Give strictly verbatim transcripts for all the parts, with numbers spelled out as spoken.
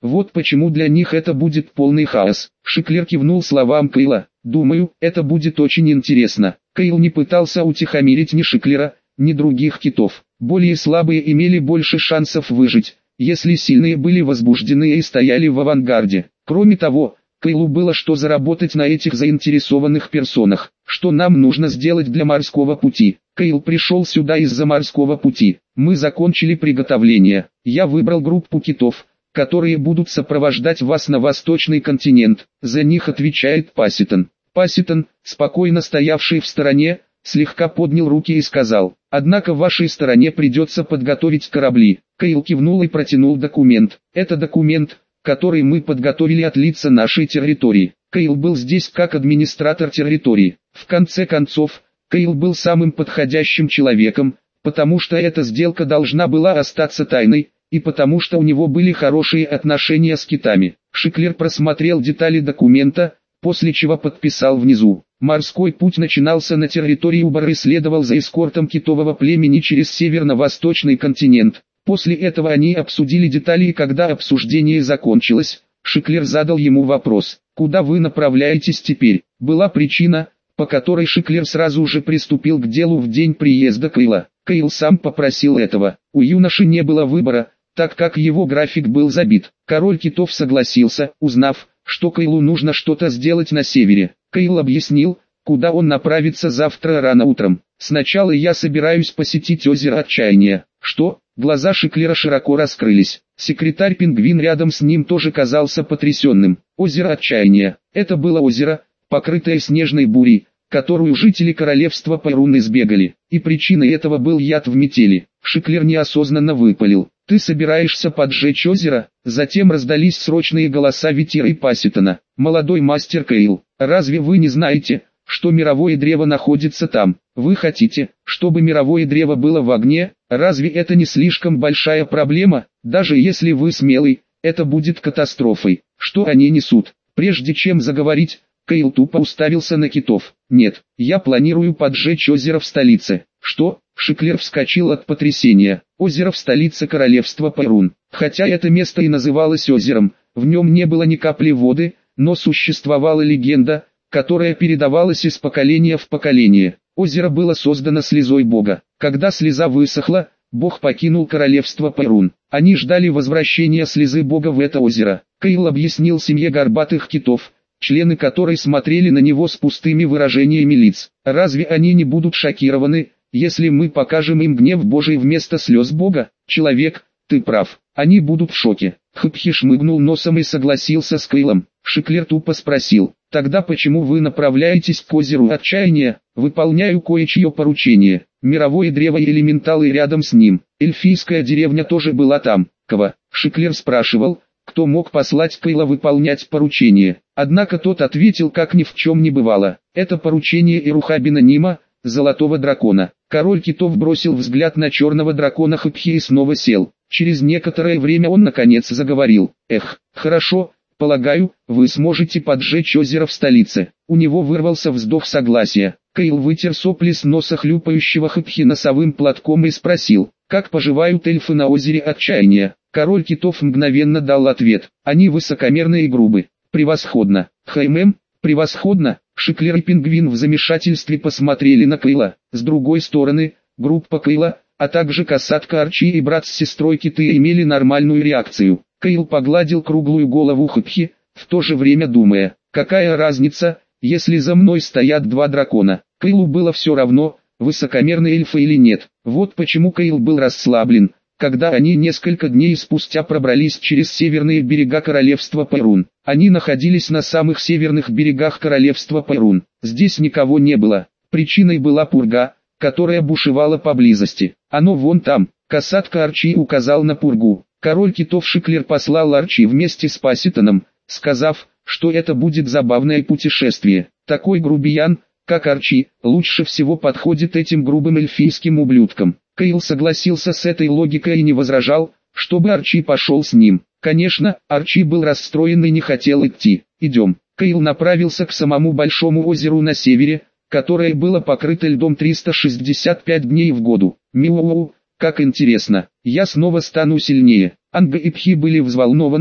Вот почему для них это будет полный хаос. Шиклер кивнул словам Кейла. Думаю, это будет очень интересно. Кейл не пытался утихомирить ни Шиклера, ни других китов. Более слабые имели больше шансов выжить, если сильные были возбуждены и стояли в авангарде. Кроме того, Кейлу было что заработать на этих заинтересованных персонах. Что нам нужно сделать для морского пути? Кейл пришел сюда из-за морского пути. Мы закончили приготовление. Я выбрал группу китов, которые будут сопровождать вас на восточный континент. За них отвечает Пасситон. Пасситон, спокойно стоявший в стороне, слегка поднял руки и сказал: «Однако вашей стороне придется подготовить корабли». Кейл кивнул и протянул документ. «Это документ, который мы подготовили от лица нашей территории». Кейл был здесь как администратор территории. В конце концов, Кейл был самым подходящим человеком, потому что эта сделка должна была остаться тайной, и потому что у него были хорошие отношения с китами. Шиклер просмотрел детали документа, после чего подписал внизу. Морской путь начинался на территории Убар и следовал за эскортом китового племени через северно-восточный континент. После этого они обсудили детали, и когда обсуждение закончилось, Шиклер задал ему вопрос: «Куда вы направляетесь теперь?» Была причина, по которой Шиклер сразу же приступил к делу в день приезда Кейла. Кейл сам попросил этого. У юноши не было выбора, так как его график был забит. Король китов согласился, узнав, что Кейлу нужно что-то сделать на севере. Кейл объяснил, куда он направится завтра рано утром. «Сначала я собираюсь посетить озеро Отчаяния». «Что?» Глаза Шиклера широко раскрылись. Секретарь-пингвин рядом с ним тоже казался потрясенным. Озеро Отчаяния. Это было озеро, покрытое снежной бурей, которую жители королевства Пайрун избегали. И причиной этого был яд в метели. Шиклер неосознанно выпалил: «Ты собираешься поджечь озеро?» Затем раздались срочные голоса Витира и Пасситона. «Молодой мастер Кейл, разве вы не знаете, что мировое древо находится там? Вы хотите, чтобы мировое древо было в огне? Разве это не слишком большая проблема? Даже если вы смелый, это будет катастрофой. Что они несут?» Прежде чем заговорить, Кейл тупо уставился на китов. «Нет, я планирую поджечь озеро в столице». «Что?» Шиклер вскочил от потрясения. Озеро в столице королевства Пайрун. Хотя это место и называлось озером, в нем не было ни капли воды, но существовала легенда, которая передавалась из поколения в поколение. Озеро было создано слезой бога. Когда слеза высохла, бог покинул королевство Пайрун. Они ждали возвращения слезы бога в это озеро. Кейл объяснил семье горбатых китов, члены которой смотрели на него с пустыми выражениями лиц. «Разве они не будут шокированы, если мы покажем им гнев Божий вместо слез Бога?» «Человек, ты прав, они будут в шоке». Хыпхи шмыгнул носом и согласился с Кейлом. Шиклер тупо спросил: «Тогда почему вы направляетесь к озеру Отчаяния?» «Выполняю кое-чье поручение. Мировое древо и элементалы рядом с ним. Эльфийская деревня тоже была там». «Кого?» Шиклер спрашивал, кто мог послать Кейла выполнять поручение. Однако тот ответил, как ни в чем не бывало: «Это поручение Ирухабина Нима, Золотого дракона». Король китов бросил взгляд на черного дракона Хыпхи и снова сел. Через некоторое время он наконец заговорил: «Эх, хорошо, полагаю, вы сможете поджечь озеро в столице». У него вырвался вздох согласия. Кейл вытер сопли с носа хлюпающего Хыпхи носовым платком и спросил: «Как поживают эльфы на озере Отчаяния?» Король китов мгновенно дал ответ: «Они высокомерны и грубы». «Превосходно». «Хм, превосходно». Шиклер и пингвин в замешательстве посмотрели на Кейла. С другой стороны, группа Кейла, а также касатка Арчи и брат с сестрой киты имели нормальную реакцию. Кейл погладил круглую голову Хыпхи, в то же время думая: «Какая разница, если за мной стоят два дракона?» Кейлу было все равно, высокомерные эльфы или нет. Вот почему Кейл был расслаблен, когда они несколько дней спустя пробрались через северные берега королевства Пайрун. Они находились на самых северных берегах королевства Пайрун. Здесь никого не было. Причиной была пурга, которая бушевала поблизости. «Оно вон там», касатка Арчи указал на пургу. Король китов Шиклер послал Арчи вместе с Пасситоном, сказав, что это будет забавное путешествие. Такой грубиян, как Арчи, лучше всего подходит этим грубым эльфийским ублюдкам. Кейл согласился с этой логикой и не возражал, чтобы Арчи пошел с ним. Конечно, Арчи был расстроен и не хотел идти. «Идем». Кейл направился к самому большому озеру на севере, которое было покрыто льдом триста шестьдесят пять дней в году. «Миоу, как интересно, я снова стану сильнее». Анга и Пхи были взволнованы,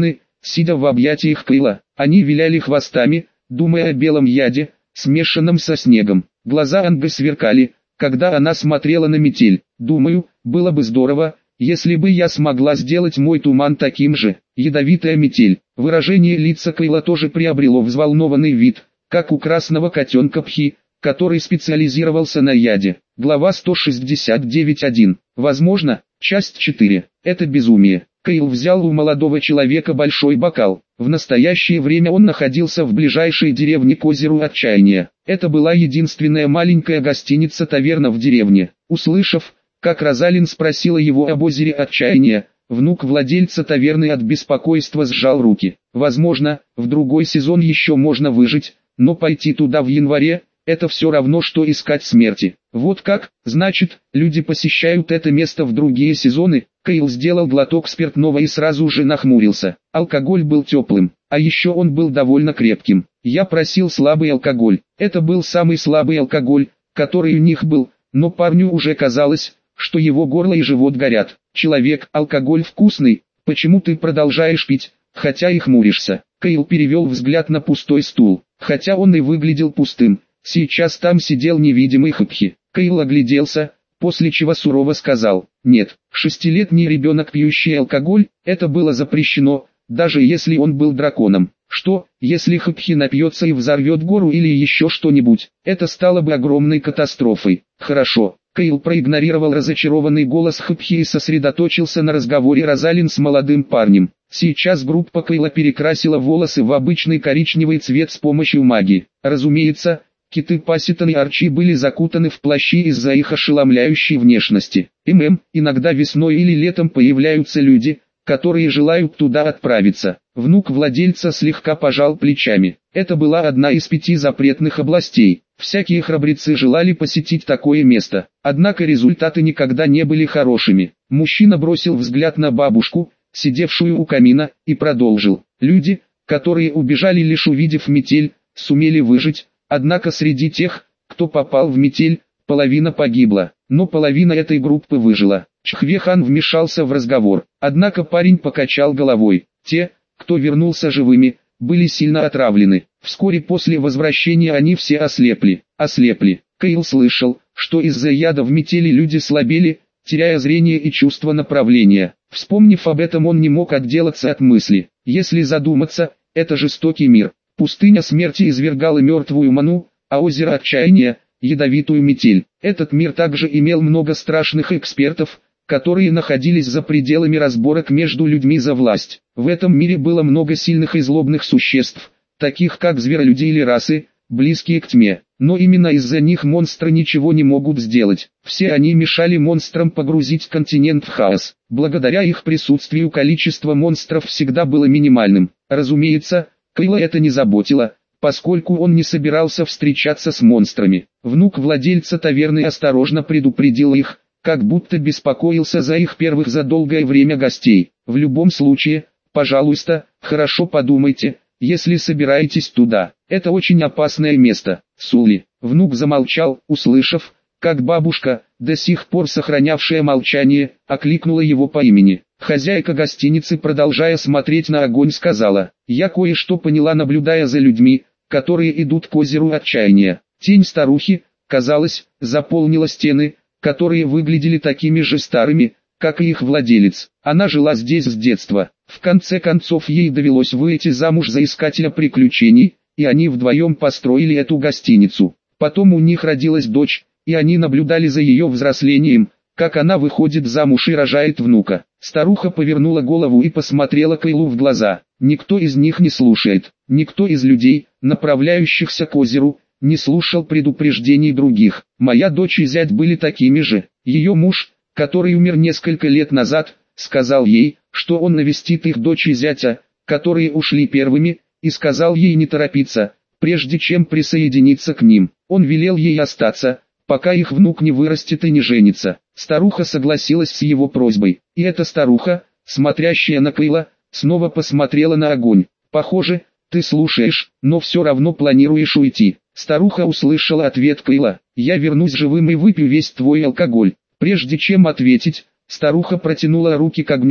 сидя в объятиях Кейла. Они виляли хвостами, думая о белом яде, смешанном со снегом. Глаза Анга сверкали, когда она смотрела на метель. «Думаю, было бы здорово, если бы я смогла сделать мой туман таким же». Ядовитая метель. Выражение лица Кейла тоже приобрело взволнованный вид, как у красного котенка Пхи, который специализировался на яде. Глава сто шестьдесят девять точка один. Возможно, часть четыре. Это безумие. Кейл взял у молодого человека большой бокал. В настоящее время он находился в ближайшей деревне к озеру Отчаяния. Это была единственная маленькая гостиница-таверна в деревне. Услышав, как Розалин спросила его об озере Отчаяния, внук владельца таверны от беспокойства сжал руки. Возможно, в другой сезон еще можно выжить, но пойти туда в январе – это все равно, что искать смерти. Вот как, значит, люди посещают это место в другие сезоны. Кейл сделал глоток спиртного и сразу же нахмурился. Алкоголь был теплым, а еще он был довольно крепким. Я просил слабый алкоголь. Это был самый слабый алкоголь, который у них был, но парню уже казалось, что его горло и живот горят. Человек, алкоголь вкусный, почему ты продолжаешь пить, хотя и хмуришься? Кейл перевел взгляд на пустой стул, хотя он и выглядел пустым. Сейчас там сидел невидимый Хапхи. Кейл огляделся, после чего сурово сказал: «Нет, шестилетний ребенок, пьющий алкоголь, это было запрещено, даже если он был драконом. Что, если Хапхи напьется и взорвет гору или еще что-нибудь? Это стало бы огромной катастрофой». «Хорошо». Кейл проигнорировал разочарованный голос Хапхи и сосредоточился на разговоре Розалин с молодым парнем. Сейчас группа Кейла перекрасила волосы в обычный коричневый цвет с помощью магии. Разумеется, Киты Пасситон и Арчи были закутаны в плащи из-за их ошеломляющей внешности. ММ, иногда весной или летом появляются люди, которые желают туда отправиться. Внук владельца слегка пожал плечами. Это была одна из пяти запретных областей. Всякие храбрецы желали посетить такое место. Однако результаты никогда не были хорошими. Мужчина бросил взгляд на бабушку, сидевшую у камина, и продолжил. Люди, которые убежали лишь увидев метель, сумели выжить. Однако среди тех, кто попал в метель, половина погибла, но половина этой группы выжила. Чхвехан вмешался в разговор, однако парень покачал головой. Те, кто вернулся живыми, были сильно отравлены. Вскоре после возвращения они все ослепли. Ослепли. Кейл слышал, что из-за яда в метели люди слабели, теряя зрение и чувство направления. Вспомнив об этом, он не мог отделаться от мысли. Если задуматься, это жестокий мир. Пустыня смерти извергала мертвую ману, а озеро Отчаяния – ядовитую метель. Этот мир также имел много страшных экспертов, которые находились за пределами разборок между людьми за власть. В этом мире было много сильных и злобных существ, таких как зверолюди или расы, близкие к тьме. Но именно из-за них монстры ничего не могут сделать. Все они мешали монстрам погрузить континент в хаос. Благодаря их присутствию количество монстров всегда было минимальным. Разумеется, Кейла это не заботило, поскольку он не собирался встречаться с монстрами. Внук владельца таверны осторожно предупредил их, как будто беспокоился за их первых за долгое время гостей. В любом случае, пожалуйста, хорошо подумайте, если собираетесь туда. Это очень опасное место. Сули. Внук замолчал, услышав, как бабушка, до сих пор сохранявшая молчание, окликнула его по имени. Хозяйка гостиницы, продолжая смотреть на огонь, сказала: «Я кое-что поняла, наблюдая за людьми, которые идут к озеру Отчаяния». Тень старухи, казалось, заполнила стены, которые выглядели такими же старыми, как и их владелец. Она жила здесь с детства. В конце концов ей довелось выйти замуж за искателя приключений, и они вдвоем построили эту гостиницу. Потом у них родилась дочь, и они наблюдали за ее взрослением, как она выходит замуж и рожает внука. Старуха повернула голову и посмотрела Кейлу в глаза. Никто из них не слушает. Никто из людей, направляющихся к озеру, не слушал предупреждений других. Моя дочь и зять были такими же. Ее муж, который умер несколько лет назад, сказал ей, что он навестит их дочь и зятя, которые ушли первыми, и сказал ей не торопиться, прежде чем присоединиться к ним. Он велел ей остаться, пока их внук не вырастет и не женится. Старуха согласилась с его просьбой, и эта старуха, смотрящая на Кейла, снова посмотрела на огонь. «Похоже, ты слушаешь, но все равно планируешь уйти». Старуха услышала ответ Кейла: «Я вернусь живым и выпью весь твой алкоголь». Прежде чем ответить, старуха протянула руки к огню,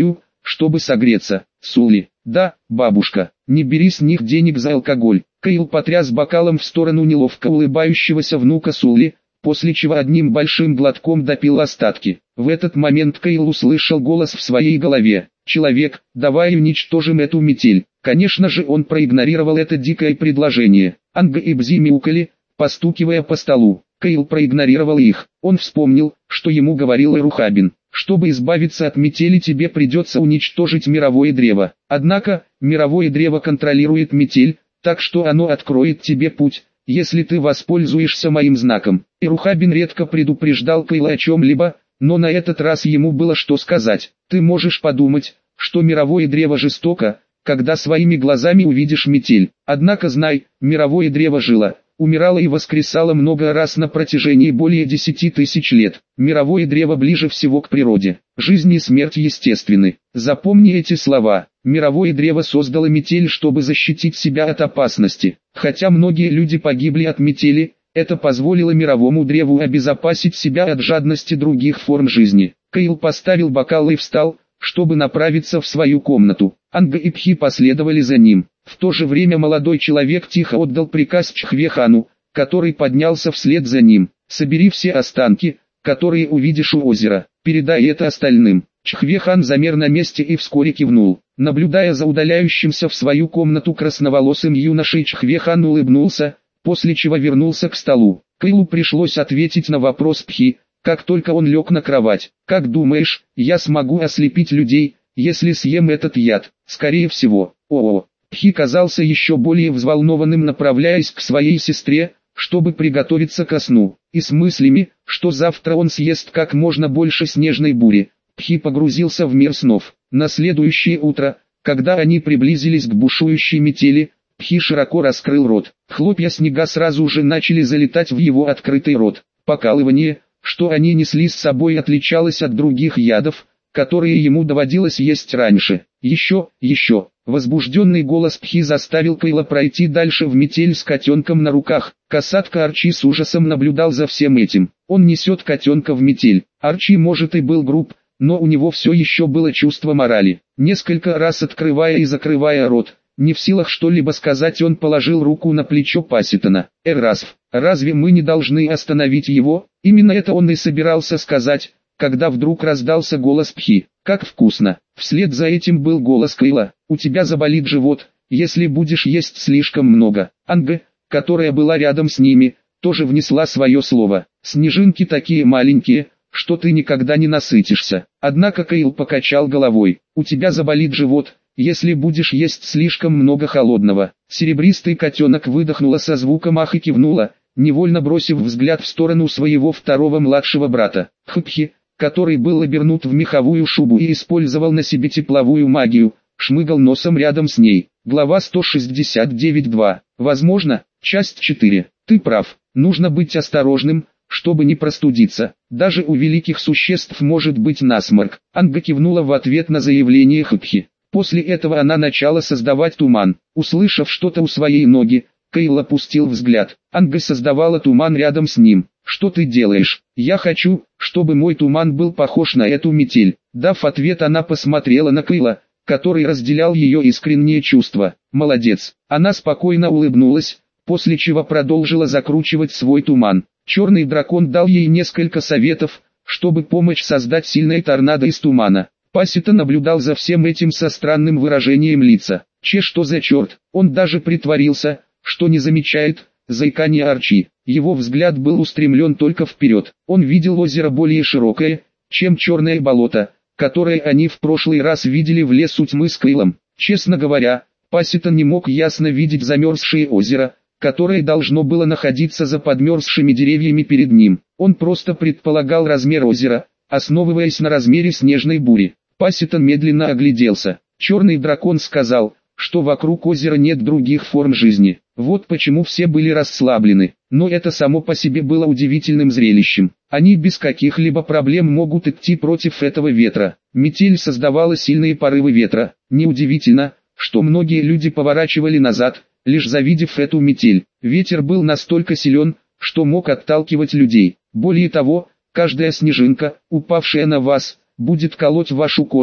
чтобы согреться. Сули. Да, бабушка, не бери с них денег за алкоголь. Кейл потряс бокалом в сторону неловко улыбающегося внука Сули, после чего одним большим глотком допил остатки. В этот момент Кейл услышал голос в своей голове. «Человек, давай уничтожим эту метель». Конечно же он проигнорировал это дикое предложение. Анга и Бзи мяукали, постукивая по столу. Кейл проигнорировал их. Он вспомнил, что ему говорил Эрухабин. Чтобы избавиться от метели, тебе придется уничтожить мировое древо. Однако, мировое древо контролирует метель, так что оно откроет тебе путь, если ты воспользуешься моим знаком. Эрухабин редко предупреждал Кейла о чем-либо, но на этот раз ему было что сказать. Ты можешь подумать, что мировое древо жестоко, когда своими глазами увидишь метель. Однако знай, мировое древо жило, умирало и воскресало много раз на протяжении более десяти тысяч лет. Мировое древо ближе всего к природе. Жизнь и смерть естественны. Запомни эти слова. Мировое древо создало метель, чтобы защитить себя от опасности. Хотя многие люди погибли от метели, это позволило мировому древу обезопасить себя от жадности других форм жизни. Кейл поставил бокал и встал, чтобы направиться в свою комнату. Анга и Пхи последовали за ним. В то же время молодой человек тихо отдал приказ Чхвехану, который поднялся вслед за ним. «Собери все останки, которые увидишь у озера, передай это остальным». Чхвехан замер на месте и вскоре кивнул. Наблюдая за удаляющимся в свою комнату красноволосым юношей, Чхвехан улыбнулся, после чего вернулся к столу. Кейлу пришлось ответить на вопрос Пхи, как только он лег на кровать. «Как думаешь, я смогу ослепить людей, если съем этот яд?» «Скорее всего». О-о. Пхи казался еще более взволнованным, направляясь к своей сестре, чтобы приготовиться ко сну, и с мыслями, что завтра он съест как можно больше снежной бури. Пхи погрузился в мир снов. На следующее утро, когда они приблизились к бушующей метели, Пхи широко раскрыл рот. Хлопья снега сразу же начали залетать в его открытый рот. Покалывание, что они несли с собой, отличалось от других ядов, которые ему доводилось есть раньше. Еще, еще. Возбужденный голос Пхи заставил Кейла пройти дальше в метель с котенком на руках. Касатка Арчи с ужасом наблюдал за всем этим. Он несет котенка в метель. Арчи может и был груб, но у него все еще было чувство морали. Несколько раз открывая и закрывая рот, не в силах что-либо сказать, он положил руку на плечо Паситона. «Эррасв, разве мы не должны остановить его?» Именно это он и собирался сказать, когда вдруг раздался голос Пхи. «Как вкусно!» Вслед за этим был голос Кейла. «У тебя заболит живот, если будешь есть слишком много». Анга, которая была рядом с ними, тоже внесла свое слово. «Снежинки такие маленькие, что ты никогда не насытишься». Однако Кейл покачал головой. «У тебя заболит живот, если будешь есть слишком много холодного». Серебристый котенок выдохнула со звуком ах и кивнула, невольно бросив взгляд в сторону своего второго младшего брата. Хпхи, который был обернут в меховую шубу и использовал на себе тепловую магию, шмыгал носом рядом с ней. Глава сто шестьдесят девять два. Возможно, часть четыре. Ты прав, нужно быть осторожным, чтобы не простудиться. Даже у великих существ может быть насморк. Анга кивнула в ответ на заявление Хпхи. После этого она начала создавать туман. Услышав что-то у своей ноги, Кейл опустил взгляд. Анга создавала туман рядом с ним. «Что ты делаешь?» «Я хочу, чтобы мой туман был похож на эту метель». Дав ответ, она посмотрела на Кейла, который разделял ее искренние чувства. «Молодец». Она спокойно улыбнулась, после чего продолжила закручивать свой туман. Черный дракон дал ей несколько советов, чтобы помочь создать сильное торнадо из тумана. Пасита наблюдал за всем этим со странным выражением лица. «Че, что за черт?» Он даже притворился, что не замечает заикание Арчи. Его взгляд был устремлен только вперед. Он видел озеро более широкое, чем черное болото, которое они в прошлый раз видели в лесу тьмы с Кейлом. Честно говоря, Пасита не мог ясно видеть замерзшее озеро, которое должно было находиться за подмерзшими деревьями перед ним. Он просто предполагал размер озера, основываясь на размере снежной бури. Паситон медленно огляделся. Черный дракон сказал, что вокруг озера нет других форм жизни. Вот почему все были расслаблены. Но это само по себе было удивительным зрелищем. Они без каких-либо проблем могут идти против этого ветра. Метель создавала сильные порывы ветра. Неудивительно, что многие люди поворачивали назад, лишь завидев эту метель. Ветер был настолько силен, что мог отталкивать людей. Более того, каждая снежинка, упавшая на вас, будет колоть вашу кожу,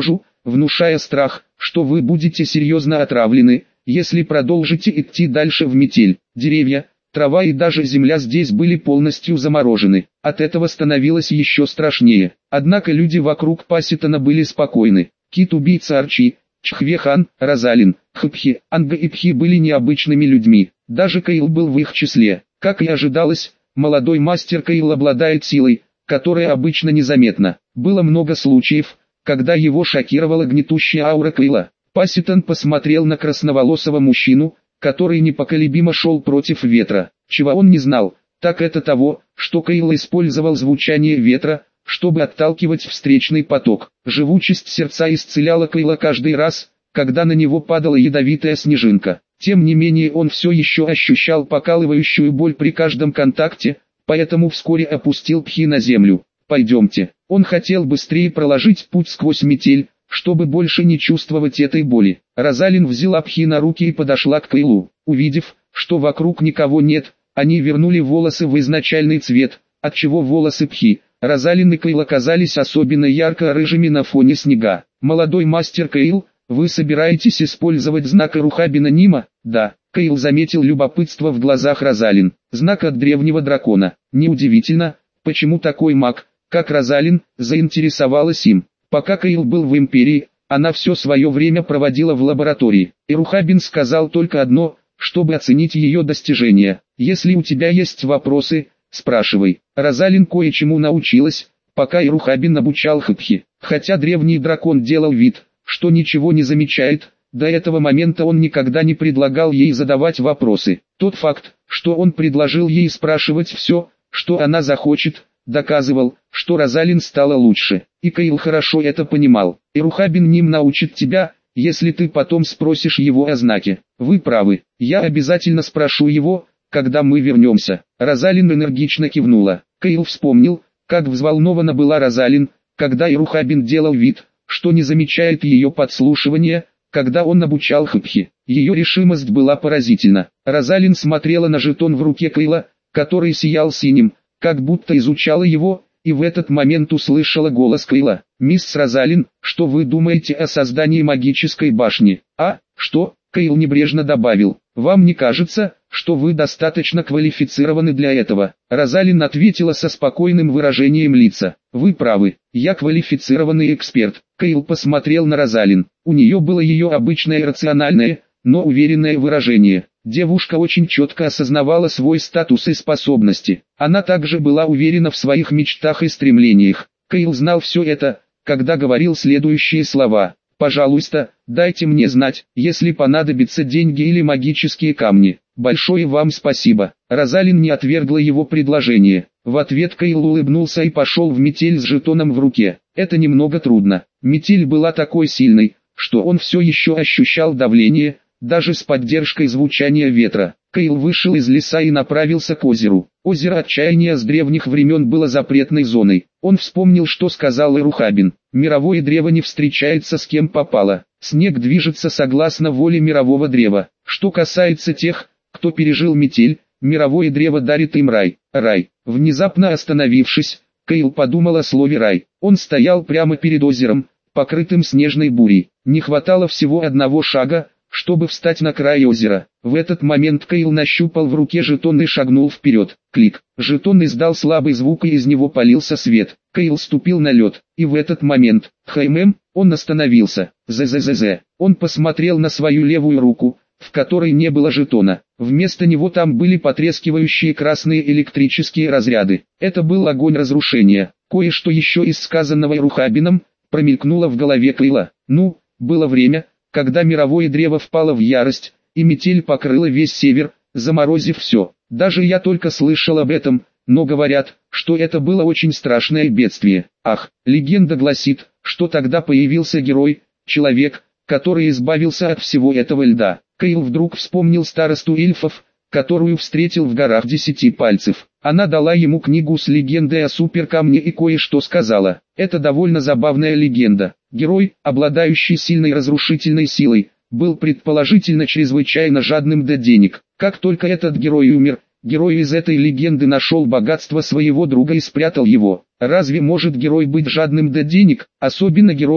внушая страх, что вы будете серьезно отравлены, если продолжите идти дальше в метель. Деревья, трава и даже земля здесь были полностью заморожены. От этого становилось еще страшнее. Однако люди вокруг Пасситона были спокойны. Кит-убийца Арчи, Чхвехан, Розалин, Хпхи, Анга и Пхи были необычными людьми. Даже Кайл был в их числе. Как и ожидалось, молодой мастер Кайл обладает силой, которая обычно незаметна. Было много случаев, когда его шокировала гнетущая аура Кайла. Пасситон посмотрел на красноволосого мужчину, который непоколебимо шел против ветра. Чего он не знал, так это того, что Кайл использовал звучание ветра, чтобы отталкивать встречный поток. Живучесть сердца исцеляла Кайла каждый раз, когда на него падала ядовитая снежинка. Тем не менее он все еще ощущал покалывающую боль при каждом контакте, поэтому вскоре опустил Пхи на землю. «Пойдемте». Он хотел быстрее проложить путь сквозь метель, чтобы больше не чувствовать этой боли. Розалин взяла Пхи на руки и подошла к Кайлу. Увидев, что вокруг никого нет, они вернули волосы в изначальный цвет, отчего волосы Пхи, Розалин и Кайл оказались особенно ярко-рыжими на фоне снега. «Молодой мастер Кайл, вы собираетесь использовать знак Эрухабина Нима?» «Да». Кайл заметил любопытство в глазах Розалин. «Знак от древнего дракона. Неудивительно, почему такой маг, как Розалин, заинтересовалась им. Пока Кайл был в Империи, она все свое время проводила в лаборатории. Эрухабин сказал только одно, чтобы оценить ее достижения. Если у тебя есть вопросы, спрашивай». Розалин кое-чему научилась, пока Эрухабин обучал Хпхи. Хотя древний дракон делал вид, что ничего не замечает, до этого момента он никогда не предлагал ей задавать вопросы. Тот факт, что он предложил ей спрашивать все, что она захочет, доказывал, что Розалин стала лучше. И Кайл хорошо это понимал. «Эрухабин Ним научит тебя, если ты потом спросишь его о знаке». «Вы правы, я обязательно спрошу его, когда мы вернемся». Розалин энергично кивнула. Кайл вспомнил, как взволнована была Розалин, когда Эрухабин делал вид, что не замечает ее подслушивания, когда он обучал Хпхи. Ее решимость была поразительна. Розалин смотрела на жетон в руке Кайла, который сиял синим, как будто изучала его, и в этот момент услышала голос Кайла. «Мисс Розалин, что вы думаете о создании магической башни?» «А, что?» Кайл небрежно добавил. «Вам не кажется, что вы достаточно квалифицированы для этого?» Розалин ответила со спокойным выражением лица. «Вы правы, я квалифицированный эксперт». Кайл посмотрел на Розалин. У нее было ее обычное рациональное, но уверенное выражение. Девушка очень четко осознавала свой статус и способности. Она также была уверена в своих мечтах и стремлениях. Кайл знал все это, когда говорил следующие слова. «Пожалуйста, дайте мне знать, если понадобятся деньги или магические камни. Большое вам спасибо». Розалин не отвергла его предложение. В ответ Кайл улыбнулся и пошел в метель с жетоном в руке. Это немного трудно. Метель была такой сильной, что он все еще ощущал давление, даже с поддержкой звучания ветра. Кайл вышел из леса и направился к озеру. Озеро Отчаяния с древних времен было запретной зоной. Он вспомнил, что сказал Эрухабин. Мировое древо не встречается с кем попало. Снег движется согласно воле мирового древа. Что касается тех, кто пережил метель, мировое древо дарит им рай. Рай. Внезапно остановившись, Кайл подумал о слове «рай». Он стоял прямо перед озером, покрытым снежной бурей. Не хватало всего одного шага, чтобы встать на край озера. В этот момент Кайл нащупал в руке жетон и шагнул вперед. Клик. Жетон издал слабый звук, и из него полился свет. Кайл ступил на лед, и в этот момент, хаймем, он остановился. З-з-з-з. Он посмотрел на свою левую руку, в которой не было жетона. Вместо него там были потрескивающие красные электрические разряды. Это был огонь разрушения. Кое-что еще из сказанного Эрухабином промелькнуло в голове Кайла. Ну, было время, когда мировое древо впало в ярость, и метель покрыла весь север, заморозив все. Даже я только слышал об этом, но говорят, что это было очень страшное бедствие. Ах, легенда гласит, что тогда появился герой, человек, который избавился от всего этого льда. Кайл вдруг вспомнил старосту эльфов, которую встретил в горах Десяти Пальцев. Она дала ему книгу с легендой о суперкамне и кое-что сказала. Это довольно забавная легенда. Герой, обладающий сильной разрушительной силой, был предположительно чрезвычайно жадным до денег. Как только этот герой умер, герой из этой легенды нашел богатство своего друга и спрятал его. Разве может герой быть жадным до денег, особенно герой,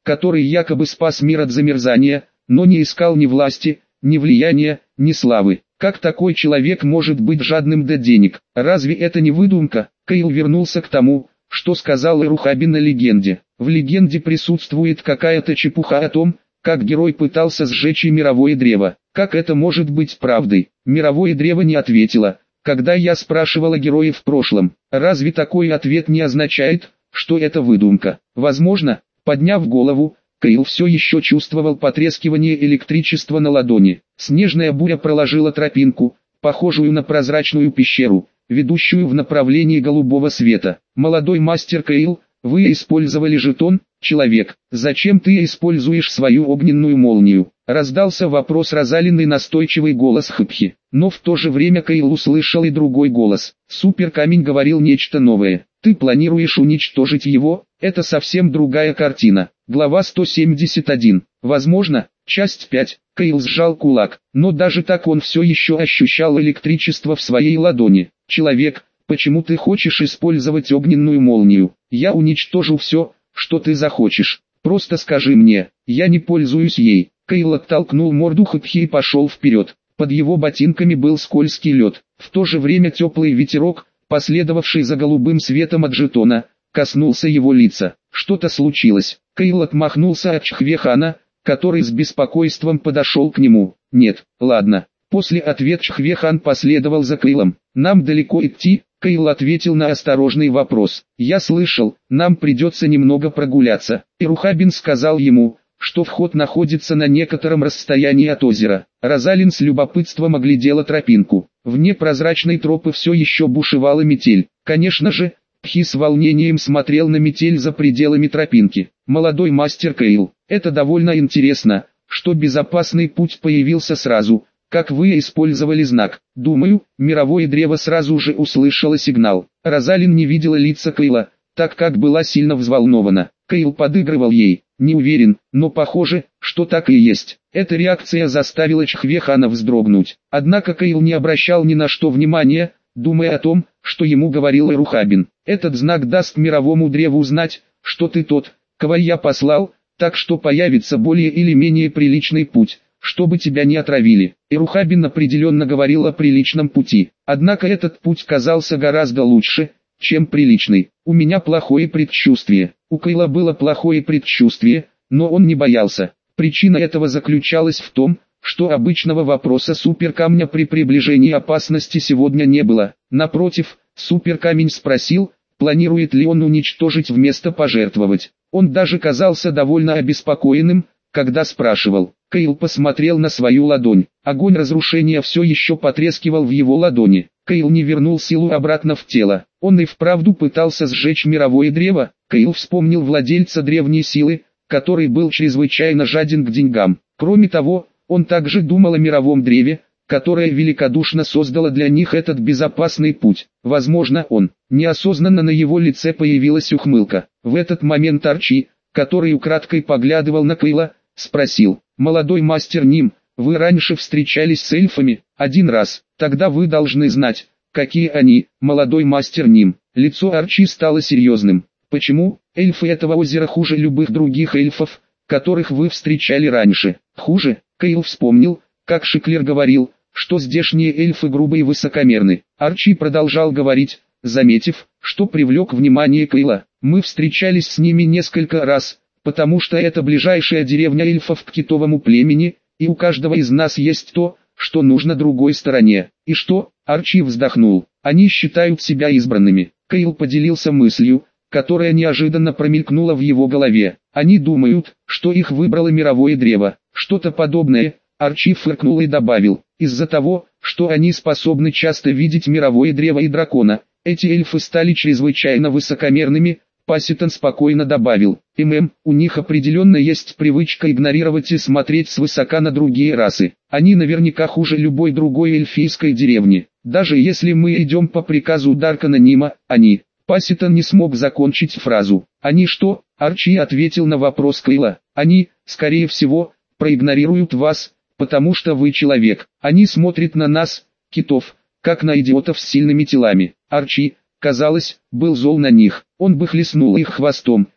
который якобы спас мир от замерзания, но не искал ни власти, ни влияния, ни славы. Как такой человек может быть жадным до денег? Разве это не выдумка? Кейл вернулся к тому, что сказал Эрухабин о легенде. В легенде присутствует какая-то чепуха о том, как герой пытался сжечь и мировое древо. Как это может быть правдой? Мировое древо не ответило, когда я спрашивала героя в прошлом. Разве такой ответ не означает, что это выдумка? Возможно, подняв голову, Кейл все еще чувствовал потрескивание электричества на ладони. Снежная буря проложила тропинку, похожую на прозрачную пещеру, ведущую в направлении голубого света. «Молодой мастер Кейл, вы использовали жетон, человек. Зачем ты используешь свою огненную молнию?» Раздался вопрос Розалин и настойчивый голос Хыпхи. Но в то же время Кейл услышал и другой голос. Суперкамень говорил нечто новое. «Ты планируешь уничтожить его?» Это совсем другая картина. Глава сто семьдесят один. Возможно, часть пять. Кейл сжал кулак, но даже так он все еще ощущал электричество в своей ладони. «Человек, почему ты хочешь использовать огненную молнию? Я уничтожу все, что ты захочешь. Просто скажи мне, я не пользуюсь ей». Кейл оттолкнул морду Хыпхи и пошел вперед. Под его ботинками был скользкий лед. В то же время теплый ветерок, последовавший за голубым светом от жетона, коснулся его лица. Что-то случилось. Кейл отмахнулся от Чхвехана, который с беспокойством подошел к нему. «Нет, ладно». После ответ Чхвехан последовал за Кейлом. «Нам далеко идти?» Кейл ответил на осторожный вопрос. «Я слышал, нам придется немного прогуляться». Эрухабин сказал ему, что вход находится на некотором расстоянии от озера. Розалин с любопытством оглядела тропинку. Вне прозрачной тропы все еще бушевала метель. Конечно же, Пхи с волнением смотрел на метель за пределами тропинки. «Молодой мастер Кейл, это довольно интересно, что безопасный путь появился сразу, как вы использовали знак. Думаю, мировое древо сразу же услышало сигнал». Розалин не видела лица Кейла, так как была сильно взволнована. Кейл подыгрывал ей. Не уверен, но похоже, что так и есть. Эта реакция заставила Чхвехана вздрогнуть. Однако Кейл не обращал ни на что внимания, думая о том, что ему говорил Эрухабин. «Этот знак даст мировому древу знать, что ты тот, кого я послал, так что появится более или менее приличный путь, чтобы тебя не отравили». Эрухабин определенно говорил о приличном пути. Однако этот путь казался гораздо лучше, чем приличный. «У меня плохое предчувствие». У Кейла было плохое предчувствие, но он не боялся. Причина этого заключалась в том, что обычного вопроса суперкамня при приближении опасности сегодня не было. Напротив, суперкамень спросил, планирует ли он уничтожить вместо пожертвовать. Он даже казался довольно обеспокоенным, когда спрашивал. Кейл посмотрел на свою ладонь. Огонь разрушения все еще потрескивал в его ладони. Кейл не вернул силу обратно в тело. Он и вправду пытался сжечь мировое древо. Кейл вспомнил владельца древней силы, который был чрезвычайно жаден к деньгам. Кроме того, он также думал о мировом древе, которое великодушно создало для них этот безопасный путь. Возможно, он, неосознанно на его лице появилась ухмылка. В этот момент Арчи, который украдкой поглядывал на Кейла, спросил: «Молодой мастер Ним, вы раньше встречались с эльфами?» «Один раз. Тогда вы должны знать, какие они, молодой мастер Ним». Лицо Арчи стало серьезным. «Почему? Эльфы этого озера хуже любых других эльфов, которых вы встречали раньше». «Хуже?» Кейл вспомнил, как Шиклер говорил, что здешние эльфы грубы и высокомерны. Арчи продолжал говорить, заметив, что привлек внимание Кейла. «Мы встречались с ними несколько раз, потому что это ближайшая деревня эльфов к китовому племени, и у каждого из нас есть то, что нужно другой стороне». «И что?» Арчи вздохнул. «Они считают себя избранными». Кейл поделился мыслью, которая неожиданно промелькнула в его голове. «Они думают, что их выбрало мировое древо». «Что-то подобное», Арчи фыркнул и добавил. «Из-за того, что они способны часто видеть мировое древо и дракона, эти эльфы стали чрезвычайно высокомерными». Пасситон спокойно добавил: «ММ, у них определенно есть привычка игнорировать и смотреть свысока на другие расы. Они наверняка хуже любой другой эльфийской деревни. Даже если мы идем по приказу Даркана Нима, они...» Пасситон не смог закончить фразу. «Они что?» Арчи ответил на вопрос Кейла. «Они, скорее всего, проигнорируют вас, потому что вы человек. Они смотрят на нас, китов, как на идиотов с сильными телами». Арчи, казалось, был зол на них. Он бы хлестнул их хвостом,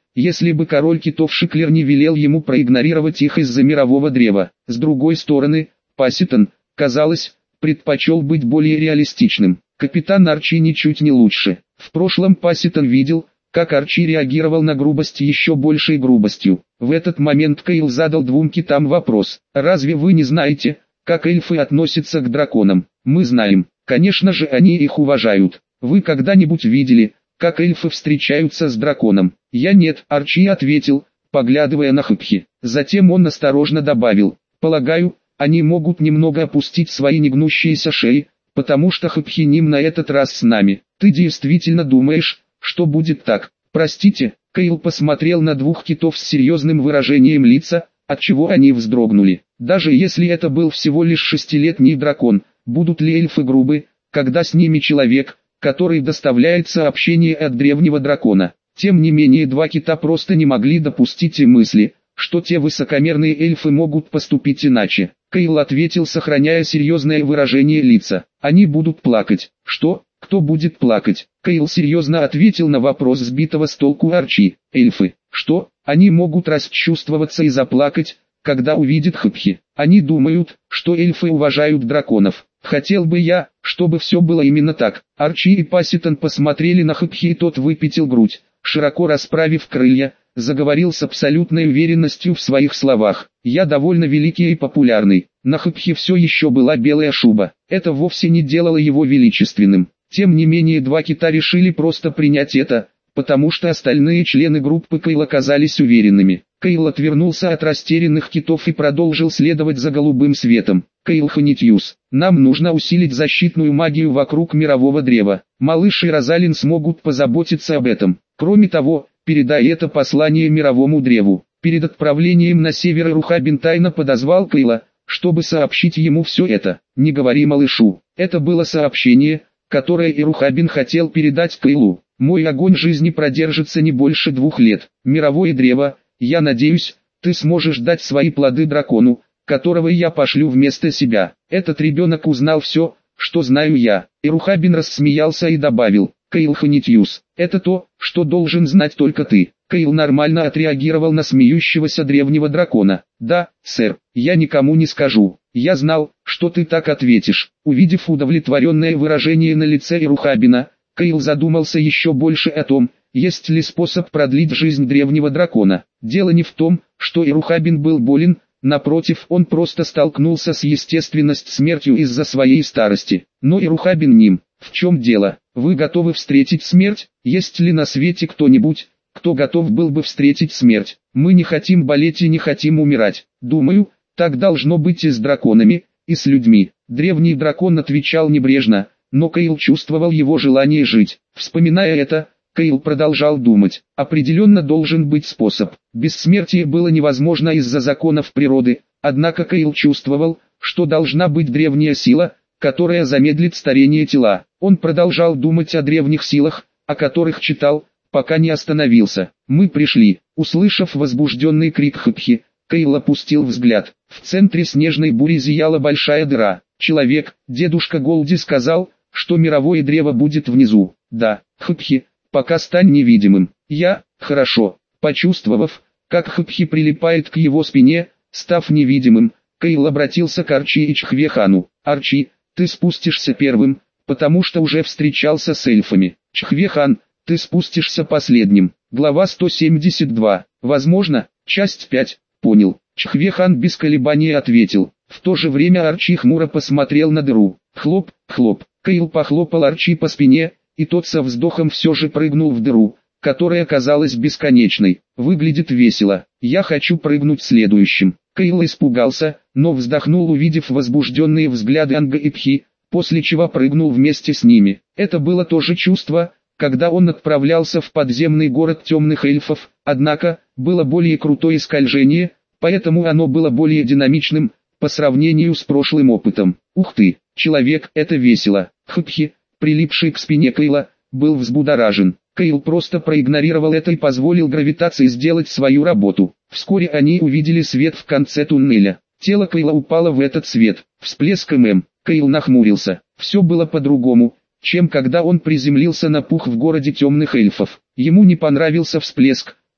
если бы король китов Шиклер не велел ему проигнорировать их из-за мирового древа. С другой стороны, Пасситон, казалось, предпочел быть более реалистичным. Капитан Арчи ничуть не лучше. В прошлом Пасситон видел, как Арчи реагировал на грубость еще большей грубостью. В этот момент Кейл задал двум китам вопрос. «Разве вы не знаете, как эльфы относятся к драконам?» «Мы знаем. Конечно же они их уважают. Вы когда-нибудь видели, как эльфы встречаются с драконом?» «Я нет», Арчи ответил, поглядывая на Хыпхи. Затем он осторожно добавил: «Полагаю, они могут немного опустить свои негнущиеся шеи, потому что Хыпхи ним на этот раз с нами. Ты действительно думаешь, что будет так?» «Простите», Кейл посмотрел на двух китов с серьезным выражением лица, отчего они вздрогнули. «Даже если это был всего лишь шестилетний дракон, будут ли эльфы грубы, когда с ними человек, который доставляет сообщение от древнего дракона?» Тем не менее два кита просто не могли допустить и мысли, что те высокомерные эльфы могут поступить иначе. Кейл ответил, сохраняя серьезное выражение лица: «Они будут плакать». «Что? Кто будет плакать?» Кейл серьезно ответил на вопрос сбитого с толку Арчи. «Эльфы. Что? Они могут расчувствоваться и заплакать, когда увидят Хыпхи. Они думают, что эльфы уважают драконов. Хотел бы я, чтобы все было именно так». Арчи и Пасситон посмотрели на Хыпхи, и тот выпятил грудь, широко расправив крылья, заговорил с абсолютной уверенностью в своих словах: «Я довольно великий и популярный». На Хыпхи все еще была белая шуба. Это вовсе не делало его величественным. Тем не менее два кита решили просто принять это, потому что остальные члены группы Кейла казались уверенными. Кейл отвернулся от растерянных китов и продолжил следовать за голубым светом. «Кейл Ханитьюс, нам нужно усилить защитную магию вокруг мирового древа. Малыш и Розалин смогут позаботиться об этом. Кроме того, передай это послание мировому древу». Перед отправлением на север Рухабин тайно подозвал Кейла, чтобы сообщить ему все это. «Не говори малышу». Это было сообщение, которое Ирухабин хотел передать Кейлу. «Мой огонь жизни продержится не больше двух лет. Мировое древо, я надеюсь, ты сможешь дать свои плоды дракону, которого я пошлю вместо себя». Этот ребенок узнал все, что знаю я. Ирухабин рассмеялся и добавил: «Кейл Ханитьюс, это то, что должен знать только ты». Кейл нормально отреагировал на смеющегося древнего дракона. «Да, сэр, я никому не скажу. Я знал, что ты так ответишь». Увидев удовлетворенное выражение на лице Ирухабина, Кейл задумался еще больше о том, есть ли способ продлить жизнь древнего дракона. Дело не в том, что Ирухабин был болен, напротив, он просто столкнулся с естественность смертью из-за своей старости. Но Ирухабин ним. В чем дело? Вы готовы встретить смерть? Есть ли на свете кто-нибудь, кто готов был бы встретить смерть? Мы не хотим болеть и не хотим умирать. Думаю, так должно быть и с драконами, и с людьми. Древний дракон отвечал небрежно, но Кейл чувствовал его желание жить. Вспоминая это, Кейл продолжал думать: определенно должен быть способ. Бессмертие было невозможно из-за законов природы, однако Кейл чувствовал, что должна быть древняя сила, которая замедлит старение тела. Он продолжал думать о древних силах, о которых читал, пока не остановился. «Мы пришли». Услышав возбужденный крик Хыпхи, Кейл опустил взгляд. В центре снежной бури зияла большая дыра. Человек, дедушка Голди, сказал, что мировое древо будет внизу. «Да, Хыпхи, пока стань невидимым». «Я, хорошо». Почувствовав, как Хыпхи прилипает к его спине, став невидимым, Кейл обратился к Арчи и Чхвехану. «Арчи, ты спустишься первым, потому что уже встречался с эльфами. Чхвехан, ты спустишься последним». Глава сто семьдесят два. Возможно, часть пять. Понял. Чхвехан без колебаний ответил. В то же время Арчи хмуро посмотрел на дыру. Хлоп, хлоп. Кейл похлопал Арчи по спине, и тот со вздохом все же прыгнул в дыру, которая казалась бесконечной. «Выглядит весело. Я хочу прыгнуть следующим». Кейл испугался, но вздохнул, увидев возбужденные взгляды Анга и Пхи, после чего прыгнул вместе с ними. Это было то же чувство, когда он отправлялся в подземный город темных эльфов, однако, было более крутое скольжение, поэтому оно было более динамичным, по сравнению с прошлым опытом. «Ух ты, человек, это весело!» Хыпхи, прилипший к спине Кейла, был взбудоражен. Кейл просто проигнорировал это и позволил гравитации сделать свою работу. Вскоре они увидели свет в конце туннеля. Тело Кейла упало в этот свет. Всплеск ММ. Кейл нахмурился. Все было по-другому, чем когда он приземлился на пух в городе темных эльфов. Ему не понравился всплеск,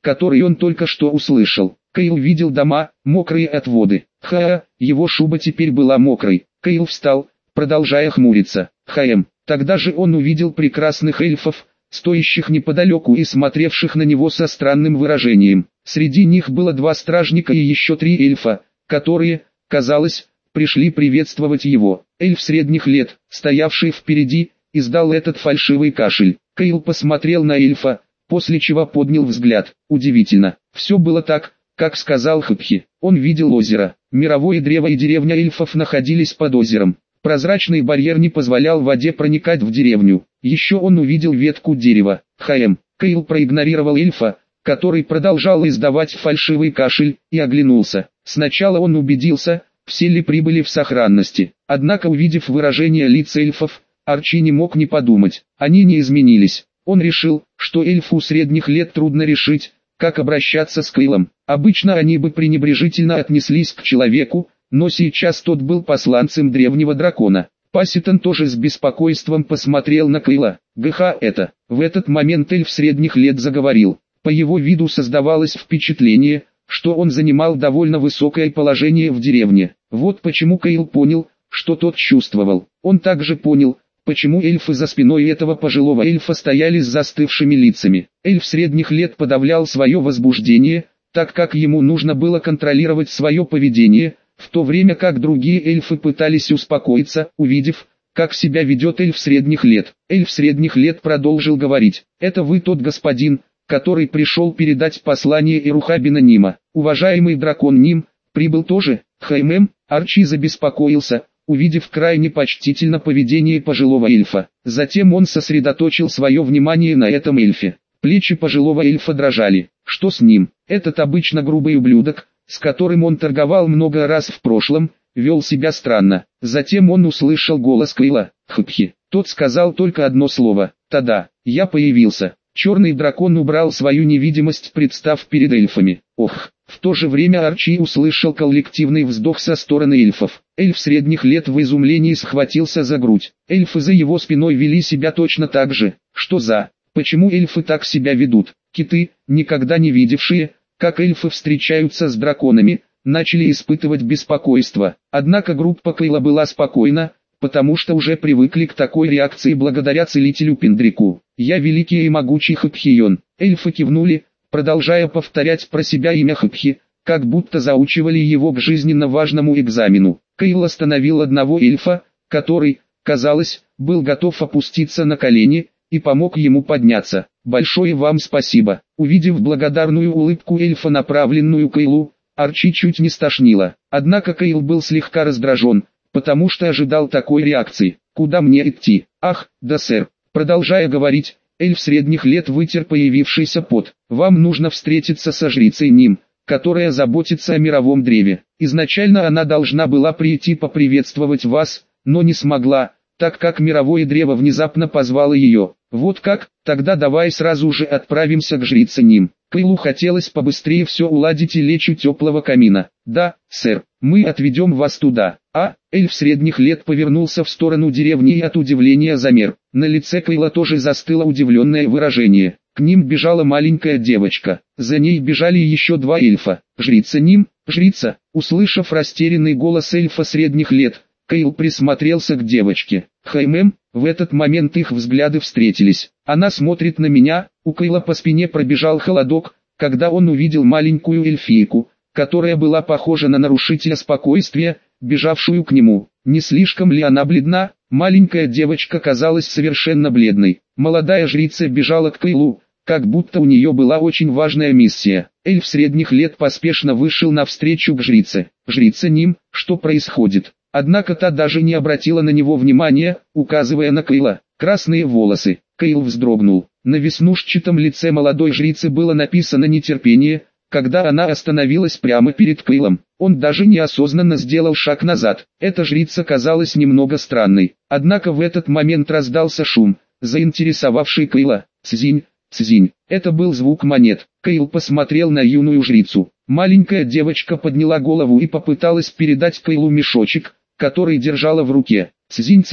который он только что услышал. Кайл видел дома, мокрые от воды. Ха, его шуба теперь была мокрой. Кайл встал, продолжая хмуриться. Хаем. Тогда же он увидел прекрасных эльфов, стоящих неподалеку и смотревших на него со странным выражением. Среди них было два стражника и еще три эльфа, которые, казалось, пришли приветствовать его. Эльф средних лет, стоявший впереди, издал этот фальшивый кашель. Кайл посмотрел на эльфа, после чего поднял взгляд. Удивительно, все было так, как сказал Хыпхи. Он видел озеро, мировое древо и деревня эльфов находились под озером. Прозрачный барьер не позволял воде проникать в деревню. Еще он увидел ветку дерева. Хаем. Кайл проигнорировал эльфа, который продолжал издавать фальшивый кашель, и оглянулся. Сначала он убедился, все ли прибыли в сохранности. Однако, увидев выражение лиц эльфов, Арчи не мог не подумать. Они не изменились. Он решил, что эльфу средних лет трудно решить, как обращаться с Кайлом. Обычно они бы пренебрежительно отнеслись к человеку, но сейчас тот был посланцем древнего дракона. Пасситон тоже с беспокойством посмотрел на Кайла. «Гха это». В этот момент эльф средних лет заговорил. По его виду создавалось впечатление, что он занимал довольно высокое положение в деревне. Вот почему Кайл понял, что тот чувствовал. Он также понял, почему эльфы за спиной этого пожилого эльфа стояли с застывшими лицами. Эльф средних лет подавлял свое возбуждение, так как ему нужно было контролировать свое поведение, в то время как другие эльфы пытались успокоиться, увидев, как себя ведет эльф средних лет. Эльф средних лет продолжил говорить: «Это вы тот господин, который пришел передать послание Ирухабина Нима. Уважаемый дракон Ним, прибыл тоже?» Хаймем, Арчи забеспокоился, увидев крайне почтительно поведение пожилого эльфа. Затем он сосредоточил свое внимание на этом эльфе. Плечи пожилого эльфа дрожали. Что с ним? Этот обычно грубый ублюдок, с которым он торговал много раз в прошлом, вел себя странно. Затем он услышал голос Кайла. Хыпхи. Тот сказал только одно слово. «Тогда, я появился». Черный дракон убрал свою невидимость, представ перед эльфами. Ох! В то же время Арчи услышал коллективный вздох со стороны эльфов. Эльф средних лет в изумлении схватился за грудь. Эльфы за его спиной вели себя точно так же. Что за... Почему эльфы так себя ведут? Киты, никогда не видевшие, как эльфы встречаются с драконами, начали испытывать беспокойство. Однако группа Кайла была спокойна, потому что уже привыкли к такой реакции благодаря целителю Пиндрику. «Я великий и могучий Хыпхион». Эльфы кивнули, продолжая повторять про себя имя Хыпхи, как будто заучивали его к жизненно важному экзамену. Кайл остановил одного эльфа, который, казалось, был готов опуститься на колени, и помог ему подняться. «Большое вам спасибо». Увидев благодарную улыбку эльфа, направленную к Кайлу, Арчи чуть не стошнило. Однако Кайл был слегка раздражен, потому что ожидал такой реакции. «Куда мне идти?» «Ах, да сэр». Продолжая говорить, эльф средних лет вытер появившийся пот. «Вам нужно встретиться со жрицей Ним, которая заботится о мировом древе. Изначально она должна была прийти поприветствовать вас, но не смогла, так как мировое древо внезапно позвало ее. Вот как? Тогда давай сразу же отправимся к жрице Ним». Кайлу хотелось побыстрее все уладить и лечь у теплого камина. «Да, сэр, мы отведем вас туда». А, эльф средних лет повернулся в сторону деревни и от удивления замер. На лице Кайла тоже застыло удивленное выражение. К ним бежала маленькая девочка. За ней бежали еще два эльфа. «Жрица Ним? Жрица?» Услышав растерянный голос эльфа средних лет, Кайл присмотрелся к девочке. «Хаймем». В этот момент их взгляды встретились. «Она смотрит на меня». У Кайла по спине пробежал холодок, когда он увидел маленькую эльфийку, которая была похожа на нарушителя спокойствия, бежавшую к нему. Не слишком ли она бледна? Маленькая девочка казалась совершенно бледной. Молодая жрица бежала к Кайлу, как будто у нее была очень важная миссия. Эльф средних лет поспешно вышел навстречу к жрице. «Жрица Ним, что происходит?» Однако та даже не обратила на него внимания, указывая на Кайла. «Красные волосы». Кайл вздрогнул. На веснушчатом лице молодой жрицы было написано нетерпение, когда она остановилась прямо перед Кайлом. Он даже неосознанно сделал шаг назад. Эта жрица казалась немного странной. Однако в этот момент раздался шум, заинтересовавший Кайла. «Цзинь, цзинь». Это был звук монет. Кайл посмотрел на юную жрицу. Маленькая девочка подняла голову и попыталась передать Кайлу мешочек, который держала в руке. «Цзинь, цзинь».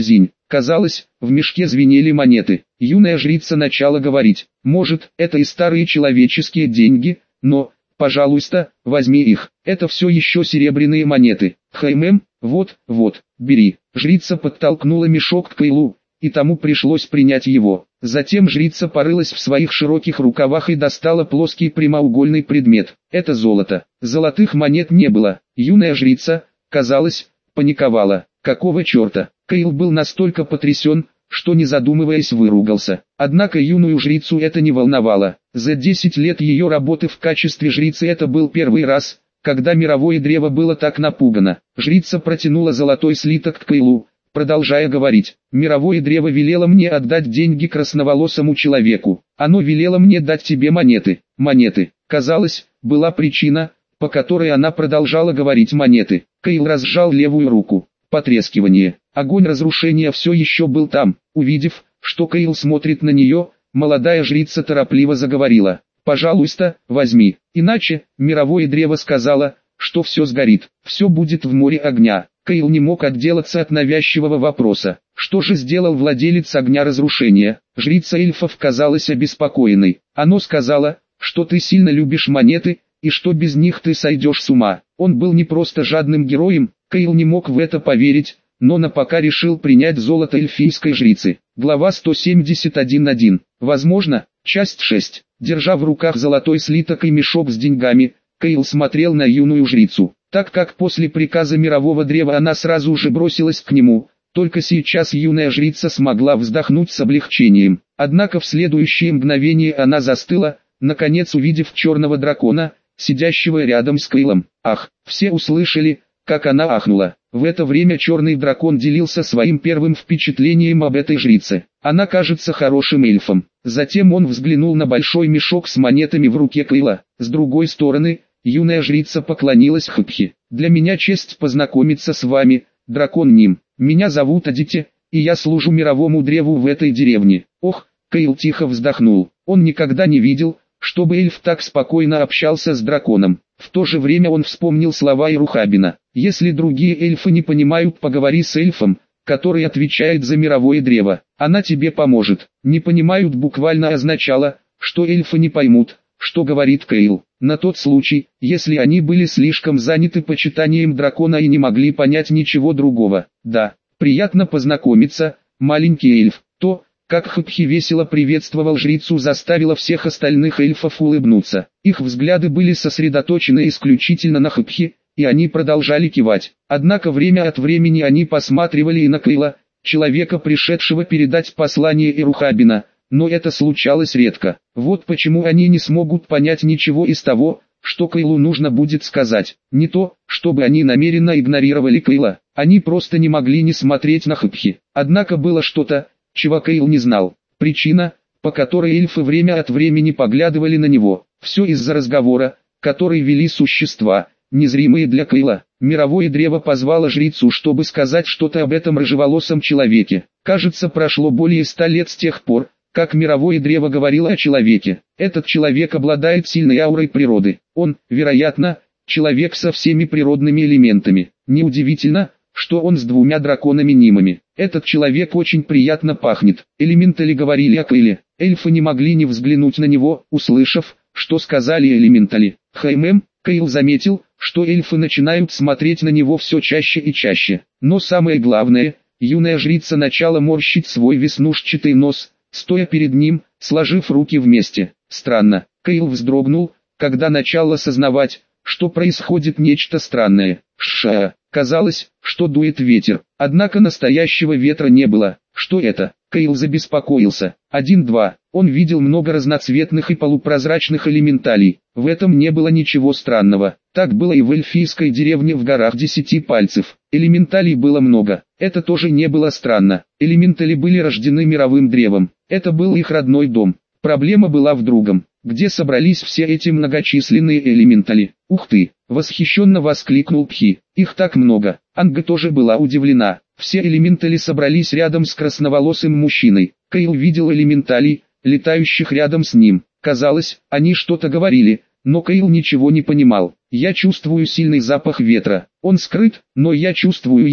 Казалось, в мешке звенели монеты. Юная жрица начала говорить: «Может, это и старые человеческие деньги, но, пожалуйста, возьми их, это все еще серебряные монеты». «Хм, вот, вот, бери». Жрица подтолкнула мешок к Кайлу, и тому пришлось принять его. Затем жрица порылась в своих широких рукавах и достала плоский прямоугольный предмет. Это золото. Золотых монет не было. Юная жрица, казалось, паниковала. Какого черта? Кайл был настолько потрясен, что не задумываясь выругался. Однако юную жрицу это не волновало. За десять лет ее работы в качестве жрицы это был первый раз, когда мировое древо было так напугано. Жрица протянула золотой слиток к Кайлу, продолжая говорить: «Мировое древо велело мне отдать деньги красноволосому человеку. Оно велело мне дать тебе монеты». Монеты. Казалось, была причина, по которой она продолжала говорить монеты. Кайл разжал левую руку. Потрескивание. Огонь разрушения все еще был там. Увидев, что Кайл смотрит на нее, молодая жрица торопливо заговорила: «Пожалуйста, возьми, иначе», мировое древо сказала, что все сгорит, все будет в море огня. Кайл не мог отделаться от навязчивого вопроса: что же сделал владелец огня разрушения? Жрица эльфов казалась обеспокоенной. Оно сказала, что ты сильно любишь монеты, и что без них ты сойдешь с ума. Он был не просто жадным героем, Кайл не мог в это поверить, но на пока решил принять золото эльфийской жрицы. Глава сто семьдесят один точка один. Возможно, часть шесть. Держа в руках золотой слиток и мешок с деньгами, Кайл смотрел на юную жрицу. Так как после приказа мирового древа она сразу же бросилась к нему, только сейчас юная жрица смогла вздохнуть с облегчением. Однако в следующее мгновение она застыла, наконец увидев черного дракона, сидящего рядом с Кайлом. Ах, все услышали, как она ахнула. В это время черный дракон делился своим первым впечатлением об этой жрице. Она кажется хорошим эльфом. Затем он взглянул на большой мешок с монетами в руке Кайла. С другой стороны, юная жрица поклонилась Хпхи. «Для меня честь познакомиться с вами, дракон Ним. Меня зовут Адити, и я служу мировому древу в этой деревне». Ох, Кайл тихо вздохнул. Он никогда не видел, чтобы эльф так спокойно общался с драконом. В то же время он вспомнил слова Ирухабина: «Если другие эльфы не понимают, поговори с эльфом, который отвечает за мировое древо, она тебе поможет». «Не понимают» буквально означало, что эльфы не поймут, что говорит Кайл. На тот случай, если они были слишком заняты почитанием дракона и не могли понять ничего другого. «Да, приятно познакомиться, маленький эльф». То, как Хпхи весело приветствовал жрицу, заставило всех остальных эльфов улыбнуться. Их взгляды были сосредоточены исключительно на Хпхи, и они продолжали кивать. Однако время от времени они посматривали и на Кайла, человека, пришедшего передать послание Ирухабина, но это случалось редко. Вот почему они не смогут понять ничего из того, что Кайлу нужно будет сказать. Не то, чтобы они намеренно игнорировали Кайла, они просто не могли не смотреть на Хпхи. Однако было что-то, чего Кайл не знал. Причина, по которой эльфы время от времени поглядывали на него. Все из-за разговора, который вели существа, незримые для Кайла. Мировое древо позвало жрицу, чтобы сказать что-то об этом рыжеволосом человеке. Кажется, прошло более ста лет с тех пор, как мировое древо говорило о человеке. Этот человек обладает сильной аурой природы. Он, вероятно, человек со всеми природными элементами. Неудивительно, что он с двумя драконами-нимами. Этот человек очень приятно пахнет. Элементали говорили о Кайле. Эльфы не могли не взглянуть на него, услышав, что сказали элементали. Хм, Кайл заметил, что эльфы начинают смотреть на него все чаще и чаще. Но самое главное, юная жрица начала морщить свой веснушчатый нос, стоя перед ним, сложив руки вместе. Странно. Кайл вздрогнул, когда начал осознавать, что происходит нечто странное. Ша. Казалось, что дует ветер, однако настоящего ветра не было. Что это? Кайл забеспокоился. Один-два. Он видел много разноцветных и полупрозрачных элементалей. В этом не было ничего странного. Так было и в эльфийской деревне в горах Десяти Пальцев. Элементалей было много. Это тоже не было странно. Элементали были рождены мировым древом. Это был их родной дом. Проблема была в другом. Где собрались все эти многочисленные элементали? Ух ты! Восхищенно воскликнул Пхи. Их так много. Анга тоже была удивлена. Все элементали собрались рядом с красноволосым мужчиной. Кайл видел элементалей, летающих рядом с ним. Казалось, они что-то говорили, но Кайл ничего не понимал. «Я чувствую сильный запах ветра. Он скрыт, но я чувствую его».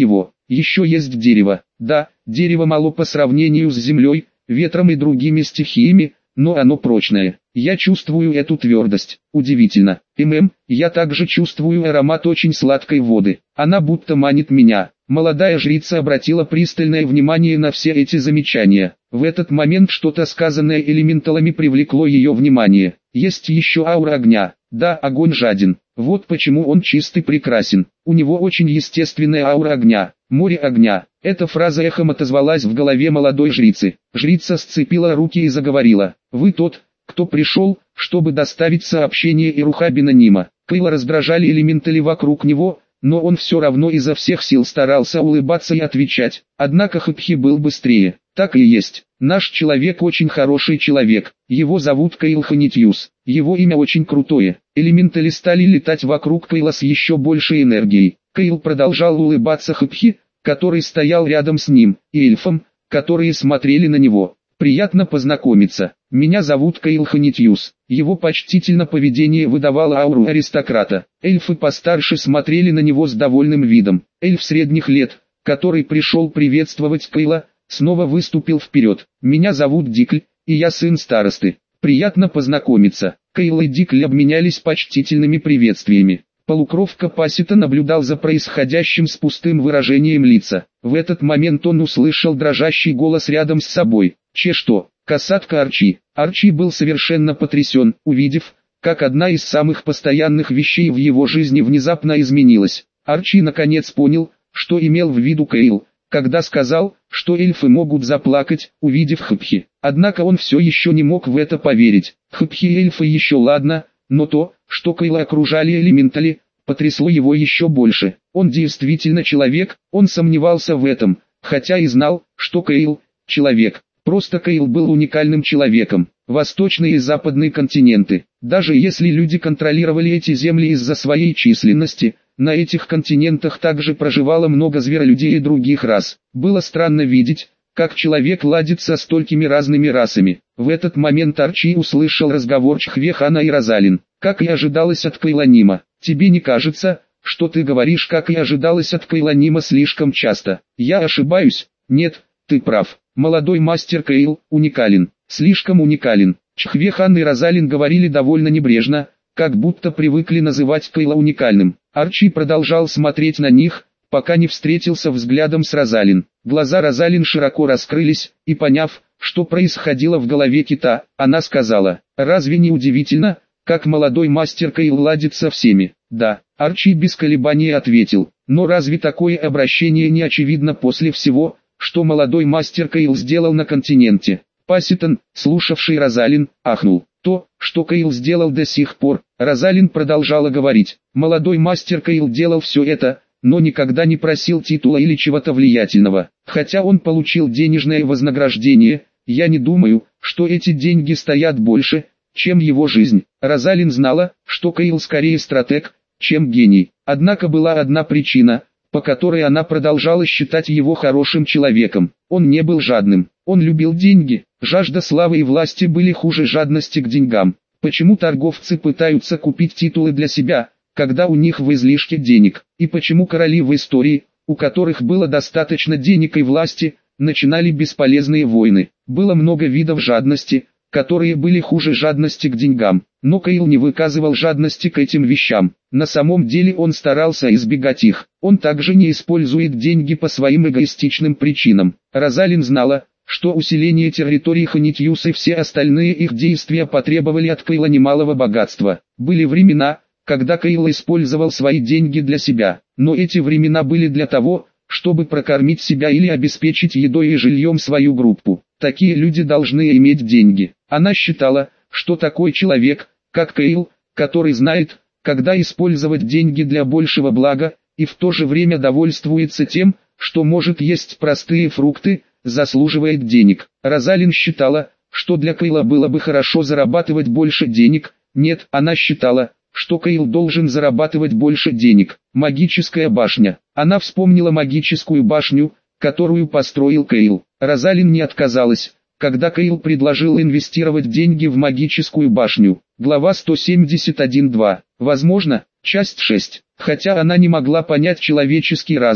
еще есть дерево. Да, дерево мало по сравнению с землей, ветром и другими стихиями, но оно прочное. Я чувствую эту твердость. Удивительно. ММ, я также чувствую аромат очень сладкой воды. Она будто манит меня. Молодая жрица обратила пристальное внимание на все эти замечания. В этот момент что-то сказанное элементалами привлекло ее внимание. Есть еще аура огня. Да, огонь жаден. Вот почему он чист и прекрасен. У него очень естественная аура огня. Море огня. Эта фраза эхом отозвалась в голове молодой жрицы. Жрица сцепила руки и заговорила. Вы тот, кто пришел, чтобы доставить сообщение Ирухабина Нима. Кейла раздражали элементали вокруг него, но он все равно изо всех сил старался улыбаться и отвечать. Однако Хатхи был быстрее. Так и есть. Наш человек очень хороший человек. Его зовут Кейл Ханитьюс. Его имя очень крутое. Элементали стали летать вокруг Кейла с еще большей энергией. Кейл продолжал улыбаться Хатхи, который стоял рядом с ним, и эльфам, которые смотрели на него. Приятно познакомиться. Меня зовут Кейл Ханитьюс. Его почтительное поведение выдавало ауру аристократа. Эльфы постарше смотрели на него с довольным видом. Эльф средних лет, который пришел приветствовать Кейла, снова выступил вперед. Меня зовут Дикль, и я сын старосты. Приятно познакомиться. Кейл и Дикль обменялись почтительными приветствиями. Полукровка Пасита наблюдал за происходящим с пустым выражением лица. В этот момент он услышал дрожащий голос рядом с собой. Че что? Касатка Арчи. Арчи был совершенно потрясен, увидев, как одна из самых постоянных вещей в его жизни внезапно изменилась. Арчи наконец понял, что имел в виду Кейл, когда сказал, что эльфы могут заплакать, увидев Хатхи. Однако он все еще не мог в это поверить. Хатхи и эльфы еще ладно, но то, что Кейла окружали элементали, потрясло его еще больше. Он действительно человек, он сомневался в этом, хотя и знал, что Кейл – человек. Просто Кейл был уникальным человеком. Восточные и западные континенты. Даже если люди контролировали эти земли из-за своей численности, на этих континентах также проживало много зверолюдей и других рас. Было странно видеть, как человек ладит со столькими разными расами. В этот момент Арчи услышал разговор Чхвехана и Розалин. Как и ожидалось от Кейла Нима. Тебе не кажется, что ты говоришь, как и ожидалось от Кейла Нима, слишком часто? Я ошибаюсь? Нет, ты прав. Молодой мастер Кейл уникален, слишком уникален. Чхвехан и Розалин говорили довольно небрежно, как будто привыкли называть Кейла уникальным. Арчи продолжал смотреть на них, пока не встретился взглядом с Розалин. Глаза Розалин широко раскрылись, и поняв, что происходило в голове кита, она сказала: «Разве не удивительно, как молодой мастер Кейл ладит со всеми?» «Да», Арчи без колебаний ответил. «Но разве такое обращение не очевидно после всего, что молодой мастер Кейл сделал на континенте?» Паситон, слушавший Розалин, ахнул. То, что Кейл сделал до сих пор, Розалин продолжала говорить. Молодой мастер Кейл делал все это, но никогда не просил титула или чего-то влиятельного. Хотя он получил денежное вознаграждение, я не думаю, что эти деньги стоят больше, чем его жизнь. Розалин знала, что Кейл скорее стратег, чем гений. Однако была одна причина, по которой она продолжала считать его хорошим человеком. Он не был жадным. Он любил деньги. Жажда славы и власти были хуже жадности к деньгам. Почему торговцы пытаются купить титулы для себя, когда у них в излишке денег? И почему короли в истории, у которых было достаточно денег и власти, начинали бесполезные войны? Было много видов жадности, которые были хуже жадности к деньгам. Но Кейл не выказывал жадности к этим вещам. На самом деле он старался избегать их. Он также не использует деньги по своим эгоистичным причинам. Розалин знала, что усиление территории Ханитьюс и все остальные их действия потребовали от Кейла немалого богатства. Были времена, когда Кейл использовал свои деньги для себя. Но эти времена были для того, чтобы прокормить себя или обеспечить едой и жильем свою группу. Такие люди должны иметь деньги. Она считала, что такой человек, как Кейл, который знает, когда использовать деньги для большего блага, и в то же время довольствуется тем, что может есть простые фрукты, заслуживает денег. Розалин считала, что для Кейла было бы хорошо зарабатывать больше денег. Нет, она считала, что Кейл должен зарабатывать больше денег. Магическая башня. Она вспомнила магическую башню, которую построил Кейл. Розалин не отказалась, когда Кейл предложил инвестировать деньги в магическую башню. Глава сто семьдесят один два. Возможно, часть шесть. Хотя она не могла понять человеческий разум,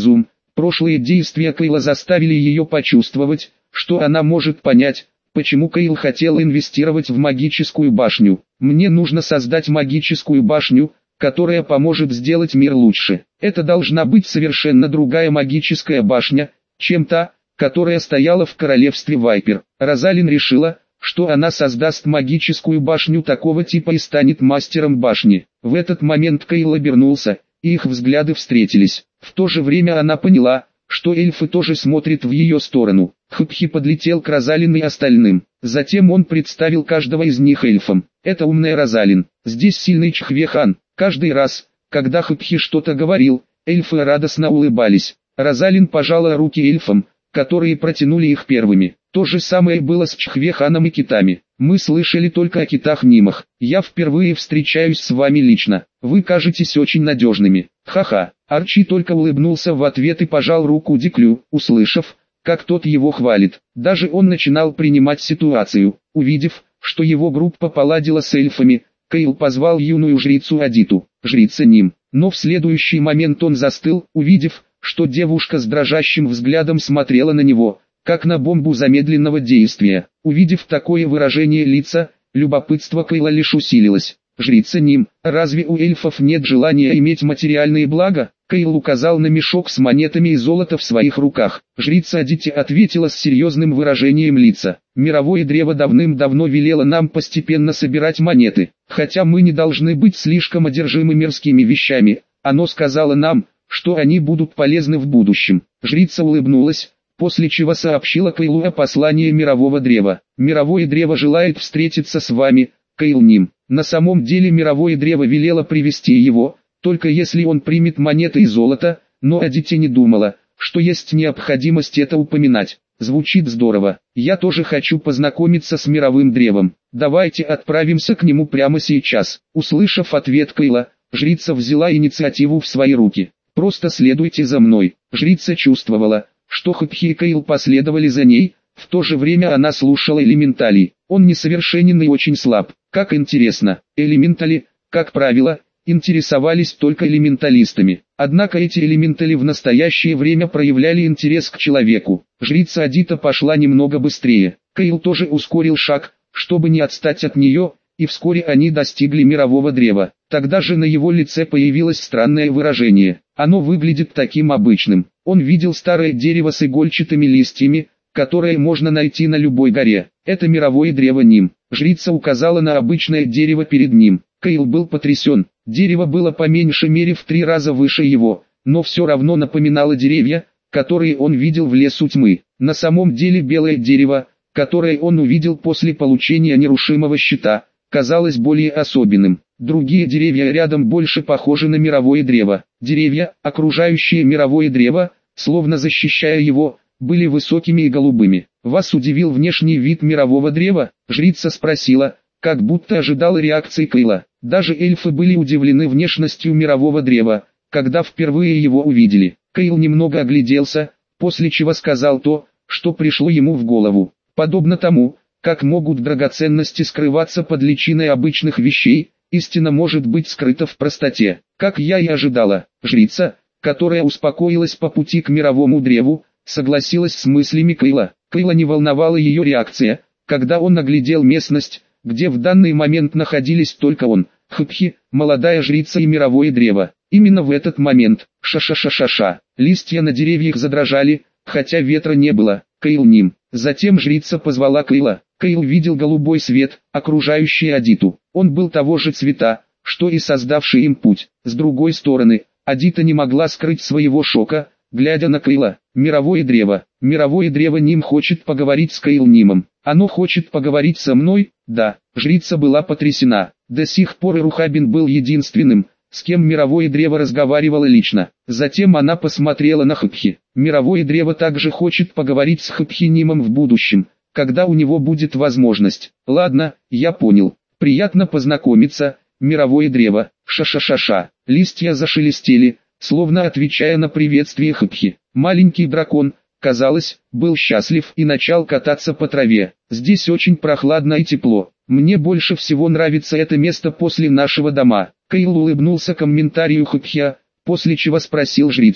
Прошлые действия Кейла заставили ее почувствовать, что она может понять, почему Кейл хотел инвестировать в магическую башню. «Мне нужно создать магическую башню, которая поможет сделать мир лучше. Это должна быть совершенно другая магическая башня, чем та, которая стояла в королевстве Вайпер». Розалин решила, что она создаст магическую башню такого типа и станет мастером башни. В этот момент Кейл обернулся, и их взгляды встретились. В то же время она поняла, что эльфы тоже смотрят в ее сторону. Хупхи подлетел к Розалин и остальным. Затем он представил каждого из них эльфом. «Это умная Розалин. Здесь сильный Чхвехан». Каждый раз, когда Хупхи что-то говорил, эльфы радостно улыбались. Розалин пожала руки эльфам, которые протянули их первыми. То же самое было с Чхвеханом и китами. «Мы слышали только о китах-нимах. Я впервые встречаюсь с вами лично. Вы кажетесь очень надежными». Ха-ха. Арчи только улыбнулся в ответ и пожал руку Диклю, услышав, как тот его хвалит. Даже он начинал принимать ситуацию. Увидев, что его группа поладила с эльфами, Кейл позвал юную жрицу Адиту, жрица Ним. Но в следующий момент он застыл, увидев, что девушка с дрожащим взглядом смотрела на него, как на бомбу замедленного действия. Увидев такое выражение лица, любопытство Кейла лишь усилилось. «Жрица Ним, разве у эльфов нет желания иметь материальные блага?» Кейл указал на мешок с монетами и золото в своих руках. Жрица Адити ответила с серьезным выражением лица. «Мировое древо давным-давно велело нам постепенно собирать монеты. Хотя мы не должны быть слишком одержимы мирскими вещами, оно сказало нам, что они будут полезны в будущем». Жрица улыбнулась, после чего сообщила Кейлу о послании мирового древа. «Мировое древо желает встретиться с вами, Кейл Ним. На самом деле мировое древо велело привести его, только если он примет монеты и золото, но Адити не думала, что есть необходимость это упоминать. Звучит здорово. Я тоже хочу познакомиться с мировым древом. Давайте отправимся к нему прямо сейчас». Услышав ответ Кейла, жрица взяла инициативу в свои руки. «Просто следуйте за мной». Жрица чувствовала, что Хупхи и Кейл последовали за ней, в то же время она слушала элементалей. Он несовершенен и очень слаб. Как интересно, элементали, как правило, интересовались только элементалистами. Однако эти элементали в настоящее время проявляли интерес к человеку. Жрица Адита пошла немного быстрее. Кейл тоже ускорил шаг, чтобы не отстать от нее, и вскоре они достигли мирового древа. Тогда же на его лице появилось странное выражение. Оно выглядит таким обычным. Он видел старое дерево с игольчатыми листьями, которое можно найти на любой горе. Это мировое древо Ним. Жрица указала на обычное дерево перед ним. Кейл был потрясен. Дерево было по меньшей мере в три раза выше его, но все равно напоминало деревья, которые он видел в лесу тьмы. На самом деле белое дерево, которое он увидел после получения нерушимого щита, казалось более особенным. Другие деревья рядом больше похожи на мировое древо. Деревья, окружающие мировое древо, словно защищая его, были высокими и голубыми. «Вас удивил внешний вид мирового древа?» Жрица спросила, как будто ожидала реакции Кейла. Даже эльфы были удивлены внешностью мирового древа, когда впервые его увидели. Кейл немного огляделся, после чего сказал то, что пришло ему в голову. «Подобно тому, как могут драгоценности скрываться под личиной обычных вещей, истина может быть скрыта в простоте. Как я и ожидала». Жрица, которая успокоилась по пути к мировому древу, согласилась с мыслями Кейла. Кейла не волновала ее реакция, когда он оглядел местность, где в данный момент находились только он, Хупхи, молодая жрица и мировое древо. Именно в этот момент, ша-ша-ша-ша-ша, листья на деревьях задрожали, хотя ветра не было. Кейл Ним. Затем жрица позвала Кейла. Кейл видел голубой свет, окружающий Адиту. Он был того же цвета, что и создавший им путь. С другой стороны, Адита не могла скрыть своего шока, глядя на Кейла. «Мировое древо. Мировое древо Ним хочет поговорить с Кейл Нимом. Оно хочет поговорить со мной?» «Да». Жрица была потрясена. До сих пор Ирухабин был единственным, с кем мировое древо разговаривало лично. Затем она посмотрела на Хупхи. Мировое древо также хочет поговорить с Хупхи Нимом в будущем, когда у него будет возможность. «Ладно, я понял. Приятно познакомиться, мировое древо. Ша-ша-ша-ша». Листья зашелестели, словно отвечая на приветствие Хупхи. Маленький дракон, казалось, был счастлив и начал кататься по траве. «Здесь очень прохладно и тепло. Мне больше всего нравится это место после нашего дома». Кейл улыбнулся комментарию Хупхи, после чего спросил жрицу: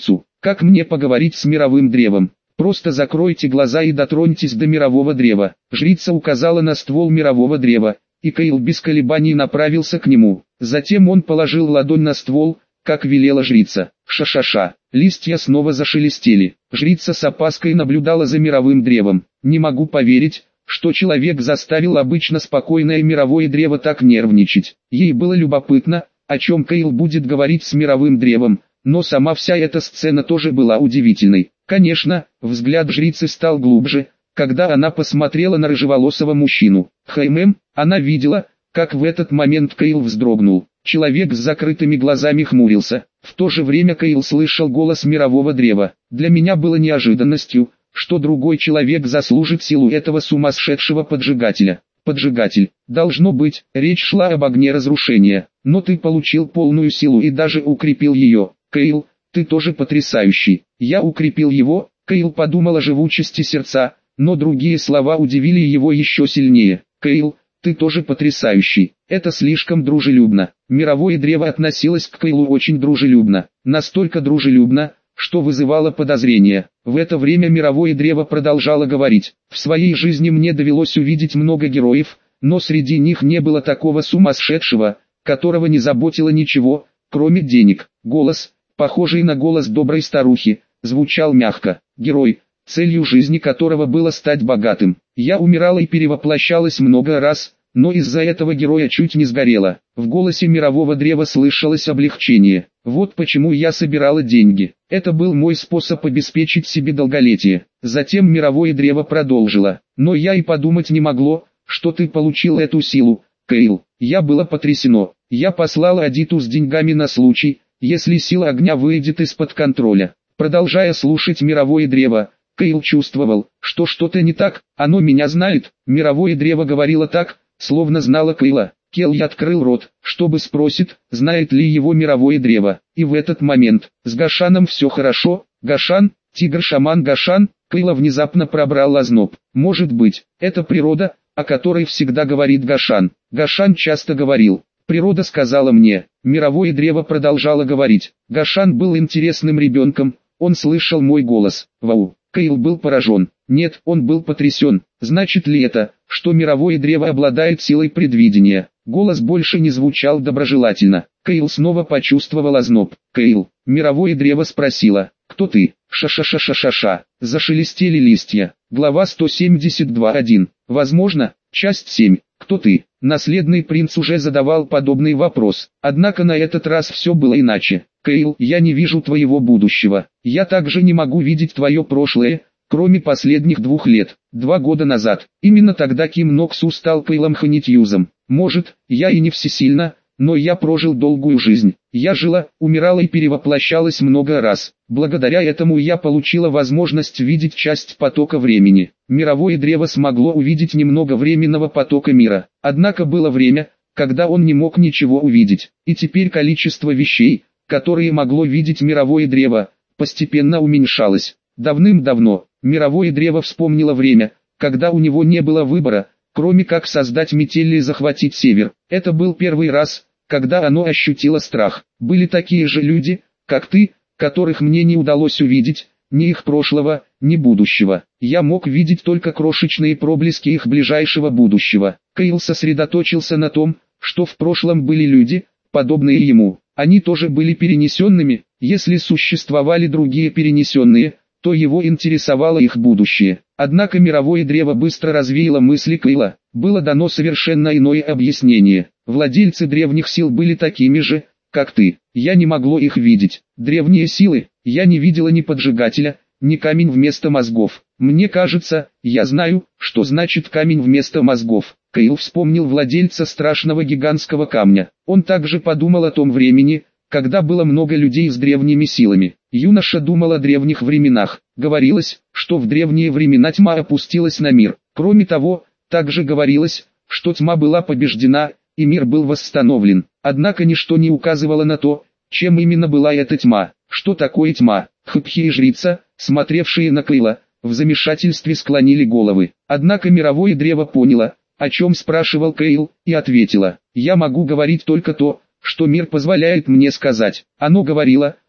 Как мне поговорить с мировым древом? Просто закройте глаза и дотроньтесь до мирового древа. Жрица указала на ствол мирового древа, и Кайл без колебаний направился к нему. Затем он положил ладонь на ствол, как велела жрица. Ша-ша-ша. Листья снова зашелестели. Жрица с опаской наблюдала за мировым древом. Не могу поверить, что человек заставил обычно спокойное мировое древо так нервничать. Ей было любопытно, о чем Кайл будет говорить с мировым древом, но сама вся эта сцена тоже была удивительной. Конечно, взгляд жрицы стал глубже, когда она посмотрела на рыжеволосого мужчину. Хм, она видела, как в этот момент Кайл вздрогнул. Человек с закрытыми глазами хмурился. В то же время Кайл слышал голос мирового древа. Для меня было неожиданностью, что другой человек заслужит силу этого сумасшедшего поджигателя. Поджигатель. Должно быть, речь шла об огне разрушения. Но ты получил полную силу и даже укрепил ее. Кайл, ты тоже потрясающий. Я укрепил его. Кайл подумал о живучести сердца, но другие слова удивили его еще сильнее. Кайл, ты тоже потрясающий. Это слишком дружелюбно. Мировое древо относилось к Кайлу очень дружелюбно. Настолько дружелюбно, что вызывало подозрения. В это время мировое древо продолжало говорить. В своей жизни мне довелось увидеть много героев, но среди них не было такого сумасшедшего, которого не заботило ничего, кроме денег. Голос, похожий на голос доброй старухи, звучал мягко. Герой, целью жизни которого было стать богатым. Я умирала и перевоплощалась много раз, но из-за этого героя чуть не сгорела. В голосе мирового древа слышалось облегчение. Вот почему я собирала деньги. Это был мой способ обеспечить себе долголетие. Затем мировое древо продолжило. Но я и подумать не могло, что ты получил эту силу, Кайл. Я было потрясено. Я послала Адиту с деньгами на случай, если сила огня выйдет из-под контроля. Продолжая слушать мировое древо, Кайл чувствовал, что что-то не так. Оно меня знает. Мировое древо говорило так, словно знала Кайла. Келли открыл рот, чтобы спросить, знает ли его мировое древо. И в этот момент, с Гашаном все хорошо. Гашан, тигр-шаман Гашан, Кайла внезапно пробрал озноб. Может быть, это природа, о которой всегда говорит Гашан. Гашан часто говорил. Природа сказала мне. Мировое древо продолжало говорить. Гашан был интересным ребенком, он слышал мой голос. Вау. Кайл был поражен. Нет, он был потрясен. Значит ли это, что мировое древо обладает силой предвидения? Голос больше не звучал доброжелательно. Кайл снова почувствовал озноб. Кайл, мировое древо спросило, кто ты? Ша-ша-ша-ша-ша-ша. Зашелестели листья. Глава сто семьдесят два один. Возможно, часть семь. Кто ты? Наследный принц уже задавал подобный вопрос. Однако на этот раз все было иначе. Кайл, я не вижу твоего будущего. Я также не могу видеть твое прошлое, кроме последних двух лет. Два года назад. Именно тогда Ким Ноксу стал Кайлом Ханитьюзом. Может, я и не всесильна, но я прожил долгую жизнь. Я жила, умирала и перевоплощалась много раз. Благодаря этому я получила возможность видеть часть потока времени. Мировое древо смогло увидеть немного временного потока мира. Однако было время, когда он не мог ничего увидеть. И теперь количество вещей, которые могло видеть мировое древо, постепенно уменьшалось. Давным-давно, мировое древо вспомнило время, когда у него не было выбора, кроме как создать метель и захватить север. Это был первый раз, когда оно ощутило страх. Были такие же люди, как ты, которых мне не удалось увидеть, ни их прошлого, ни будущего. Я мог видеть только крошечные проблески их ближайшего будущего. Кайл сосредоточился на том, что в прошлом были люди, подобные ему. Они тоже были перенесенными. Если существовали другие перенесенные, то его интересовало их будущее. Однако мировое древо быстро развеяло мысли Кайла. Было дано совершенно иное объяснение. Владельцы древних сил были такими же, как ты. Я не могло их видеть. Древние силы, я не видела ни поджигателя, ни камень вместо мозгов. Мне кажется, я знаю, что значит камень вместо мозгов. Кайл вспомнил владельца страшного гигантского камня. Он также подумал о том времени, когда было много людей с древними силами. Юноша думал о древних временах. Говорилось, что в древние времена тьма опустилась на мир. Кроме того, также говорилось, что тьма была побеждена, и мир был восстановлен. Однако ничто не указывало на то, чем именно была эта тьма. Что такое тьма? Хпхи и жрица, смотревшие на Кайла, в замешательстве склонили головы. Однако мировое древо поняло, о чем спрашивал Кайл, и ответила: «Я могу говорить только то, что мир позволяет мне сказать». Оно говорило,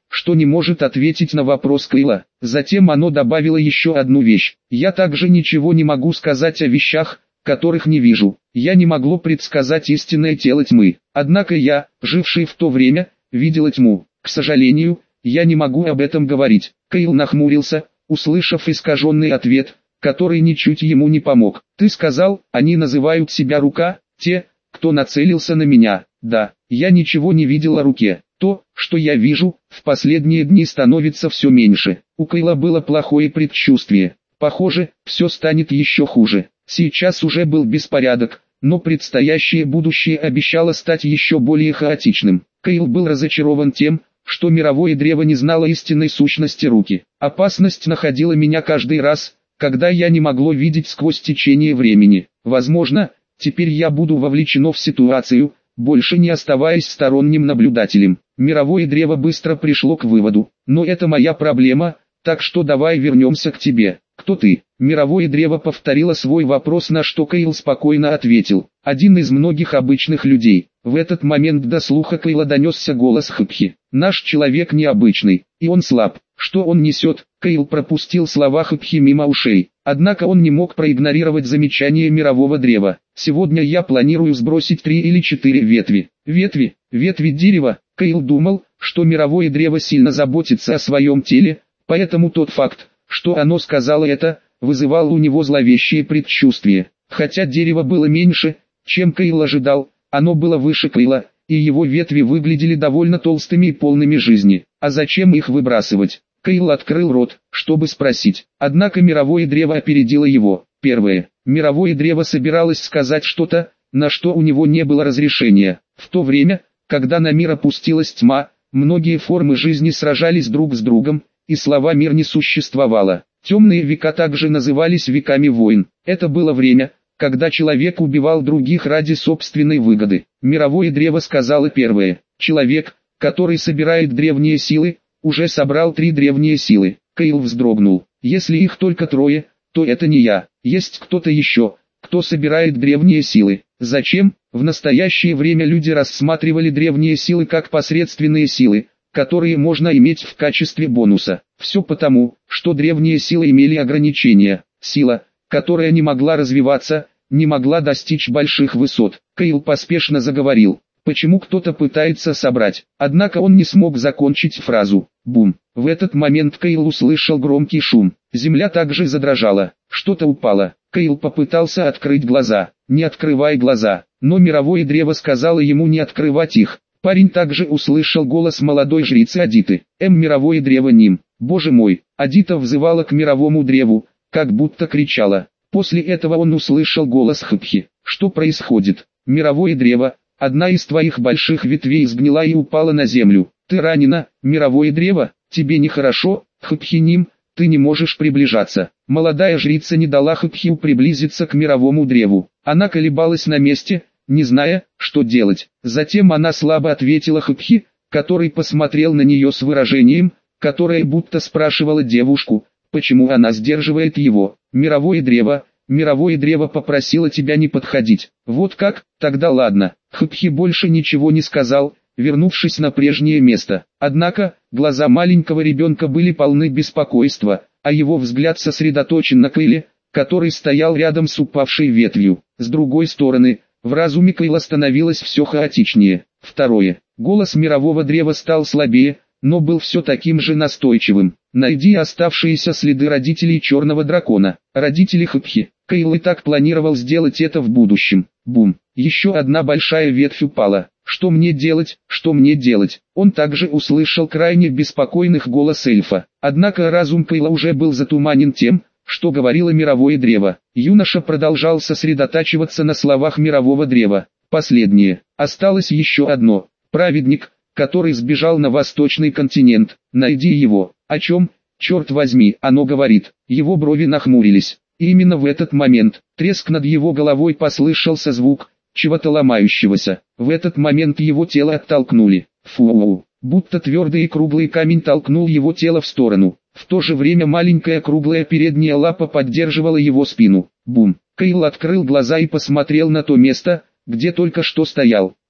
что не может ответить на вопрос Кейла. Затем оно добавило еще одну вещь. Я также ничего не могу сказать о вещах, которых не вижу. Я не могло предсказать истинное тело тьмы. Однако я, живший в то время, видел тьму. К сожалению, я не могу об этом говорить. Кейл нахмурился, услышав искаженный ответ, который ничуть ему не помог. Ты сказал, они называют себя рука, те, кто нацелился на меня. Да, я ничего не видел о руке. То, что я вижу, в последние дни становится все меньше. У Кейла было плохое предчувствие. Похоже, все станет еще хуже. Сейчас уже был беспорядок, но предстоящее будущее обещало стать еще более хаотичным. Кейл был разочарован тем, что мировое древо не знало истинной сущности руки. Опасность находила меня каждый раз, когда я не могло видеть сквозь течение времени. Возможно, теперь я буду вовлечено в ситуацию, больше не оставаясь сторонним наблюдателем. Мировое древо быстро пришло к выводу. Но это моя проблема, так что давай вернемся к тебе. Кто ты? Мировое древо повторило свой вопрос, на что Кейл спокойно ответил. Один из многих обычных людей. В этот момент до слуха Кейла донесся голос Хыпхи. Наш человек необычный, и он слаб. Что он несет? Кейл пропустил слова Хыпхи мимо ушей. Однако он не мог проигнорировать замечание мирового древа. Сегодня я планирую сбросить три или четыре ветви. Ветви, ветви дерева. Кейл думал, что мировое древо сильно заботится о своем теле, поэтому тот факт, что оно сказало это, вызывал у него зловещее предчувствие. Хотя дерево было меньше, чем Кейл ожидал, оно было выше Кейла, и его ветви выглядели довольно толстыми и полными жизни. А зачем их выбрасывать? Кейл открыл рот, чтобы спросить. Однако мировое древо опередило его. Первое. Мировое древо собиралось сказать что-то, на что у него не было разрешения. В то время, когда на мир опустилась тьма, многие формы жизни сражались друг с другом, и слова «мир» не существовало. Темные века также назывались веками войн. Это было время, когда человек убивал других ради собственной выгоды. Мировое древо сказало первое. Человек, который собирает древние силы, уже собрал три древние силы. Кейл вздрогнул. Если их только трое, то это не я. Есть кто-то еще, кто собирает древние силы. Зачем? В настоящее время люди рассматривали древние силы как посредственные силы, которые можно иметь в качестве бонуса. Все потому, что древние силы имели ограничения. Сила, которая не могла развиваться, не могла достичь больших высот. Кейл поспешно заговорил. Почему кто-то пытается собрать? Однако он не смог закончить фразу. Бум. В этот момент Кейл услышал громкий шум. Земля также задрожала. Что-то упало. Кейл попытался открыть глаза. Не открывай глаза. Но мировое древо сказало ему не открывать их. Парень также услышал голос молодой жрицы Адиты. М. Мировое древо Ним. Боже мой. Адита взывала к мировому древу, как будто кричала. После этого он услышал голос Хыпхи. Что происходит? Мировое древо. Одна из твоих больших ветвей сгнила и упала на землю. Ты ранена, мировое древо, тебе нехорошо, Хыпхи-Ним, ты не можешь приближаться. Молодая жрица не дала Хыпхию приблизиться к мировому древу. Она колебалась на месте, не зная, что делать. Затем она слабо ответила Хыпхи, который посмотрел на нее с выражением, которое будто спрашивало девушку, почему она сдерживает его. Мировое древо. Мировое древо попросило тебя не подходить. Вот как? Тогда ладно. Хыпхи больше ничего не сказал, вернувшись на прежнее место. Однако, глаза маленького ребенка были полны беспокойства, а его взгляд сосредоточен на Кейле, который стоял рядом с упавшей ветвью. С другой стороны, в разуме Кейла становилось все хаотичнее. Второе. Голос мирового древа стал слабее, но был все таким же настойчивым. Найди оставшиеся следы родителей черного дракона. Родители Хыпхи. Кейл и так планировал сделать это в будущем. Бум. Еще одна большая ветвь упала. Что мне делать, что мне делать? Он также услышал крайне беспокойных голос эльфа. Однако разум Кейла уже был затуманен тем, что говорило мировое древо. Юноша продолжал сосредотачиваться на словах мирового древа. Последнее. Осталось еще одно. Праведник, который сбежал на восточный континент. Найди его. О чем? Черт возьми, оно говорит. Его брови нахмурились. И именно в этот момент, треск над его головой послышался звук чего-то ломающегося. В этот момент его тело оттолкнули. Фу, будто твердый и круглый камень толкнул его тело в сторону. В то же время маленькая круглая передняя лапа поддерживала его спину. Бум. Кейл открыл глаза и посмотрел на то место, где только что стоял.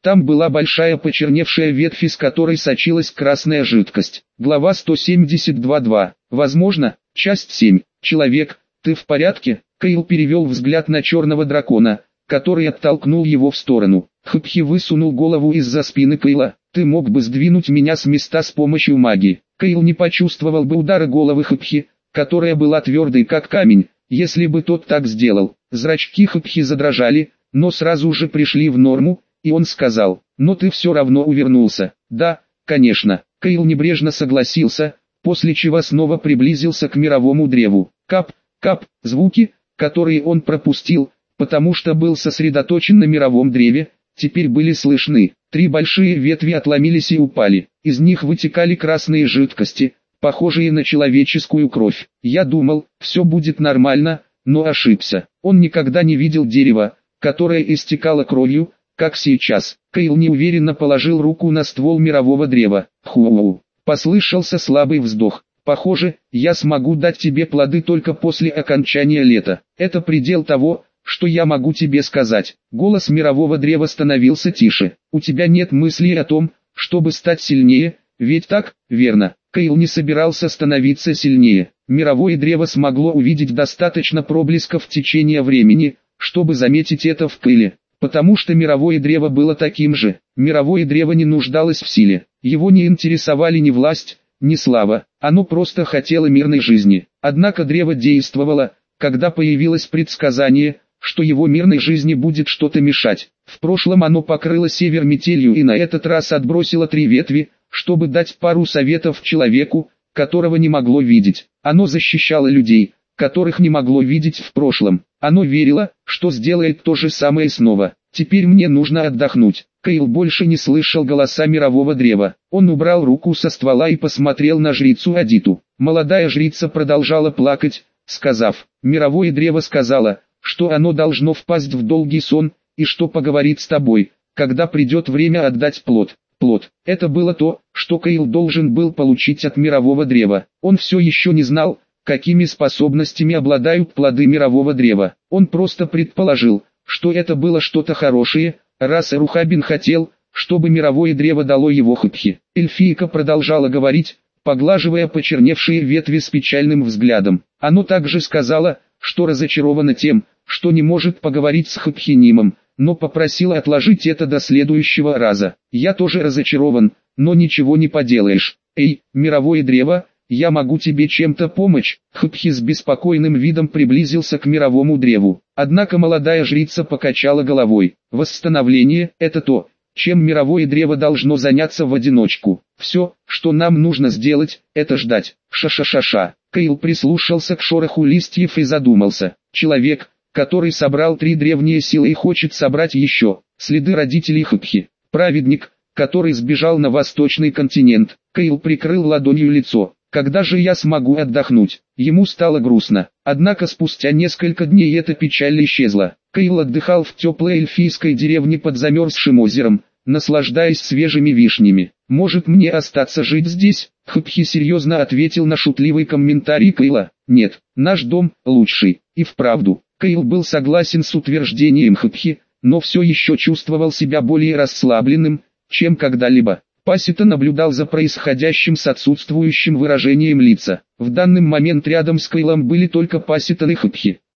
Там была большая почерневшая ветвь, из которой сочилась красная жидкость. Глава сто семьдесят два точка два. Возможно, часть семь. Человек, ты в порядке? Кайл перевел взгляд на черного дракона, который оттолкнул его в сторону. Хпхи высунул голову из-за спины Кайла. Ты мог бы сдвинуть меня с места с помощью магии. Кайл не почувствовал бы удара головы Хпхи, которая была твердой как камень, если бы тот так сделал. Зрачки Хпхи задрожали, но сразу же пришли в норму, и он сказал: «Но ты все равно увернулся». «Да, конечно». Кайл небрежно согласился, после чего снова приблизился к мировому древу. Кап, кап, звуки, которые он пропустил, потому что был сосредоточен на мировом древе, теперь были слышны. Три большие ветви отломились и упали. Из них вытекали красные жидкости, похожие на человеческую кровь. Я думал, все будет нормально, но ошибся. Он никогда не видел дерева, которое истекало кровью, как сейчас. Кайл неуверенно положил руку на ствол мирового древа. Ху-у-у. Послышался слабый вздох. Похоже, я смогу дать тебе плоды только после окончания лета. Это предел того, что я могу тебе сказать. Голос мирового древа становился тише. У тебя нет мыслей о том, чтобы стать сильнее, ведь так, верно? Кайл не собирался становиться сильнее. Мировое древо смогло увидеть достаточно проблесков течения времени, чтобы заметить это в Кайле. Потому что мировое древо было таким же. Мировое древо не нуждалось в силе. Его не интересовали ни власть, ни слава. Оно просто хотело мирной жизни. Однако древо действовало, когда появилось предсказание, что его мирной жизни будет что-то мешать. В прошлом оно покрыло север метелью и на этот раз отбросило три ветви, чтобы дать пару советов человеку, которого не могло видеть. Оно защищало людей, которых не могло видеть в прошлом. Оно верило, что сделает то же самое снова. Теперь мне нужно отдохнуть. Кайл больше не слышал голоса мирового древа. Он убрал руку со ствола и посмотрел на жрицу Адиту. Молодая жрица продолжала плакать, сказав: «Мировое древо сказала, что оно должно впасть в долгий сон, и что поговорит с тобой, когда придет время отдать плод». Плод. Это было то, что Кайл должен был получить от мирового древа. Он все еще не знал, какими способностями обладают плоды мирового древа. Он просто предположил, что это было что-то хорошее, раз Эрухабин хотел, чтобы мировое древо дало его Хпхи. Эльфийка продолжала говорить, поглаживая почерневшие ветви с печальным взглядом. Оно также сказала, что разочаровано тем, что не может поговорить с Хпхинимом, но попросила отложить это до следующего раза. Я тоже разочарован, но ничего не поделаешь. Эй, мировое древо, я могу тебе чем-то помочь? Хпхи с беспокойным видом приблизился к мировому древу. Однако молодая жрица покачала головой. Восстановление – это то, чем мировое древо должно заняться в одиночку. Все, что нам нужно сделать, это ждать. Ша-ша-ша-ша. Кайл прислушался к шороху листьев и задумался. Человек, который собрал три древние силы и хочет собрать еще. Следы родителей Хпхи. Праведник, который сбежал на восточный континент. Кайл прикрыл ладонью лицо. Когда же я смогу отдохнуть? Ему стало грустно. Однако спустя несколько дней эта печаль исчезла. Кайл отдыхал в теплой эльфийской деревне под замерзшим озером, наслаждаясь свежими вишнями. «Может мне остаться жить здесь?» Хпхи серьезно ответил на шутливый комментарий Кайла. «Нет, наш дом лучший». И вправду, Кайл был согласен с утверждением Хпхи, но все еще чувствовал себя более расслабленным, чем когда-либо. Пасита наблюдал за происходящим с отсутствующим выражением лица. В данный момент рядом с Кайлом были только Пасита и Хпхи.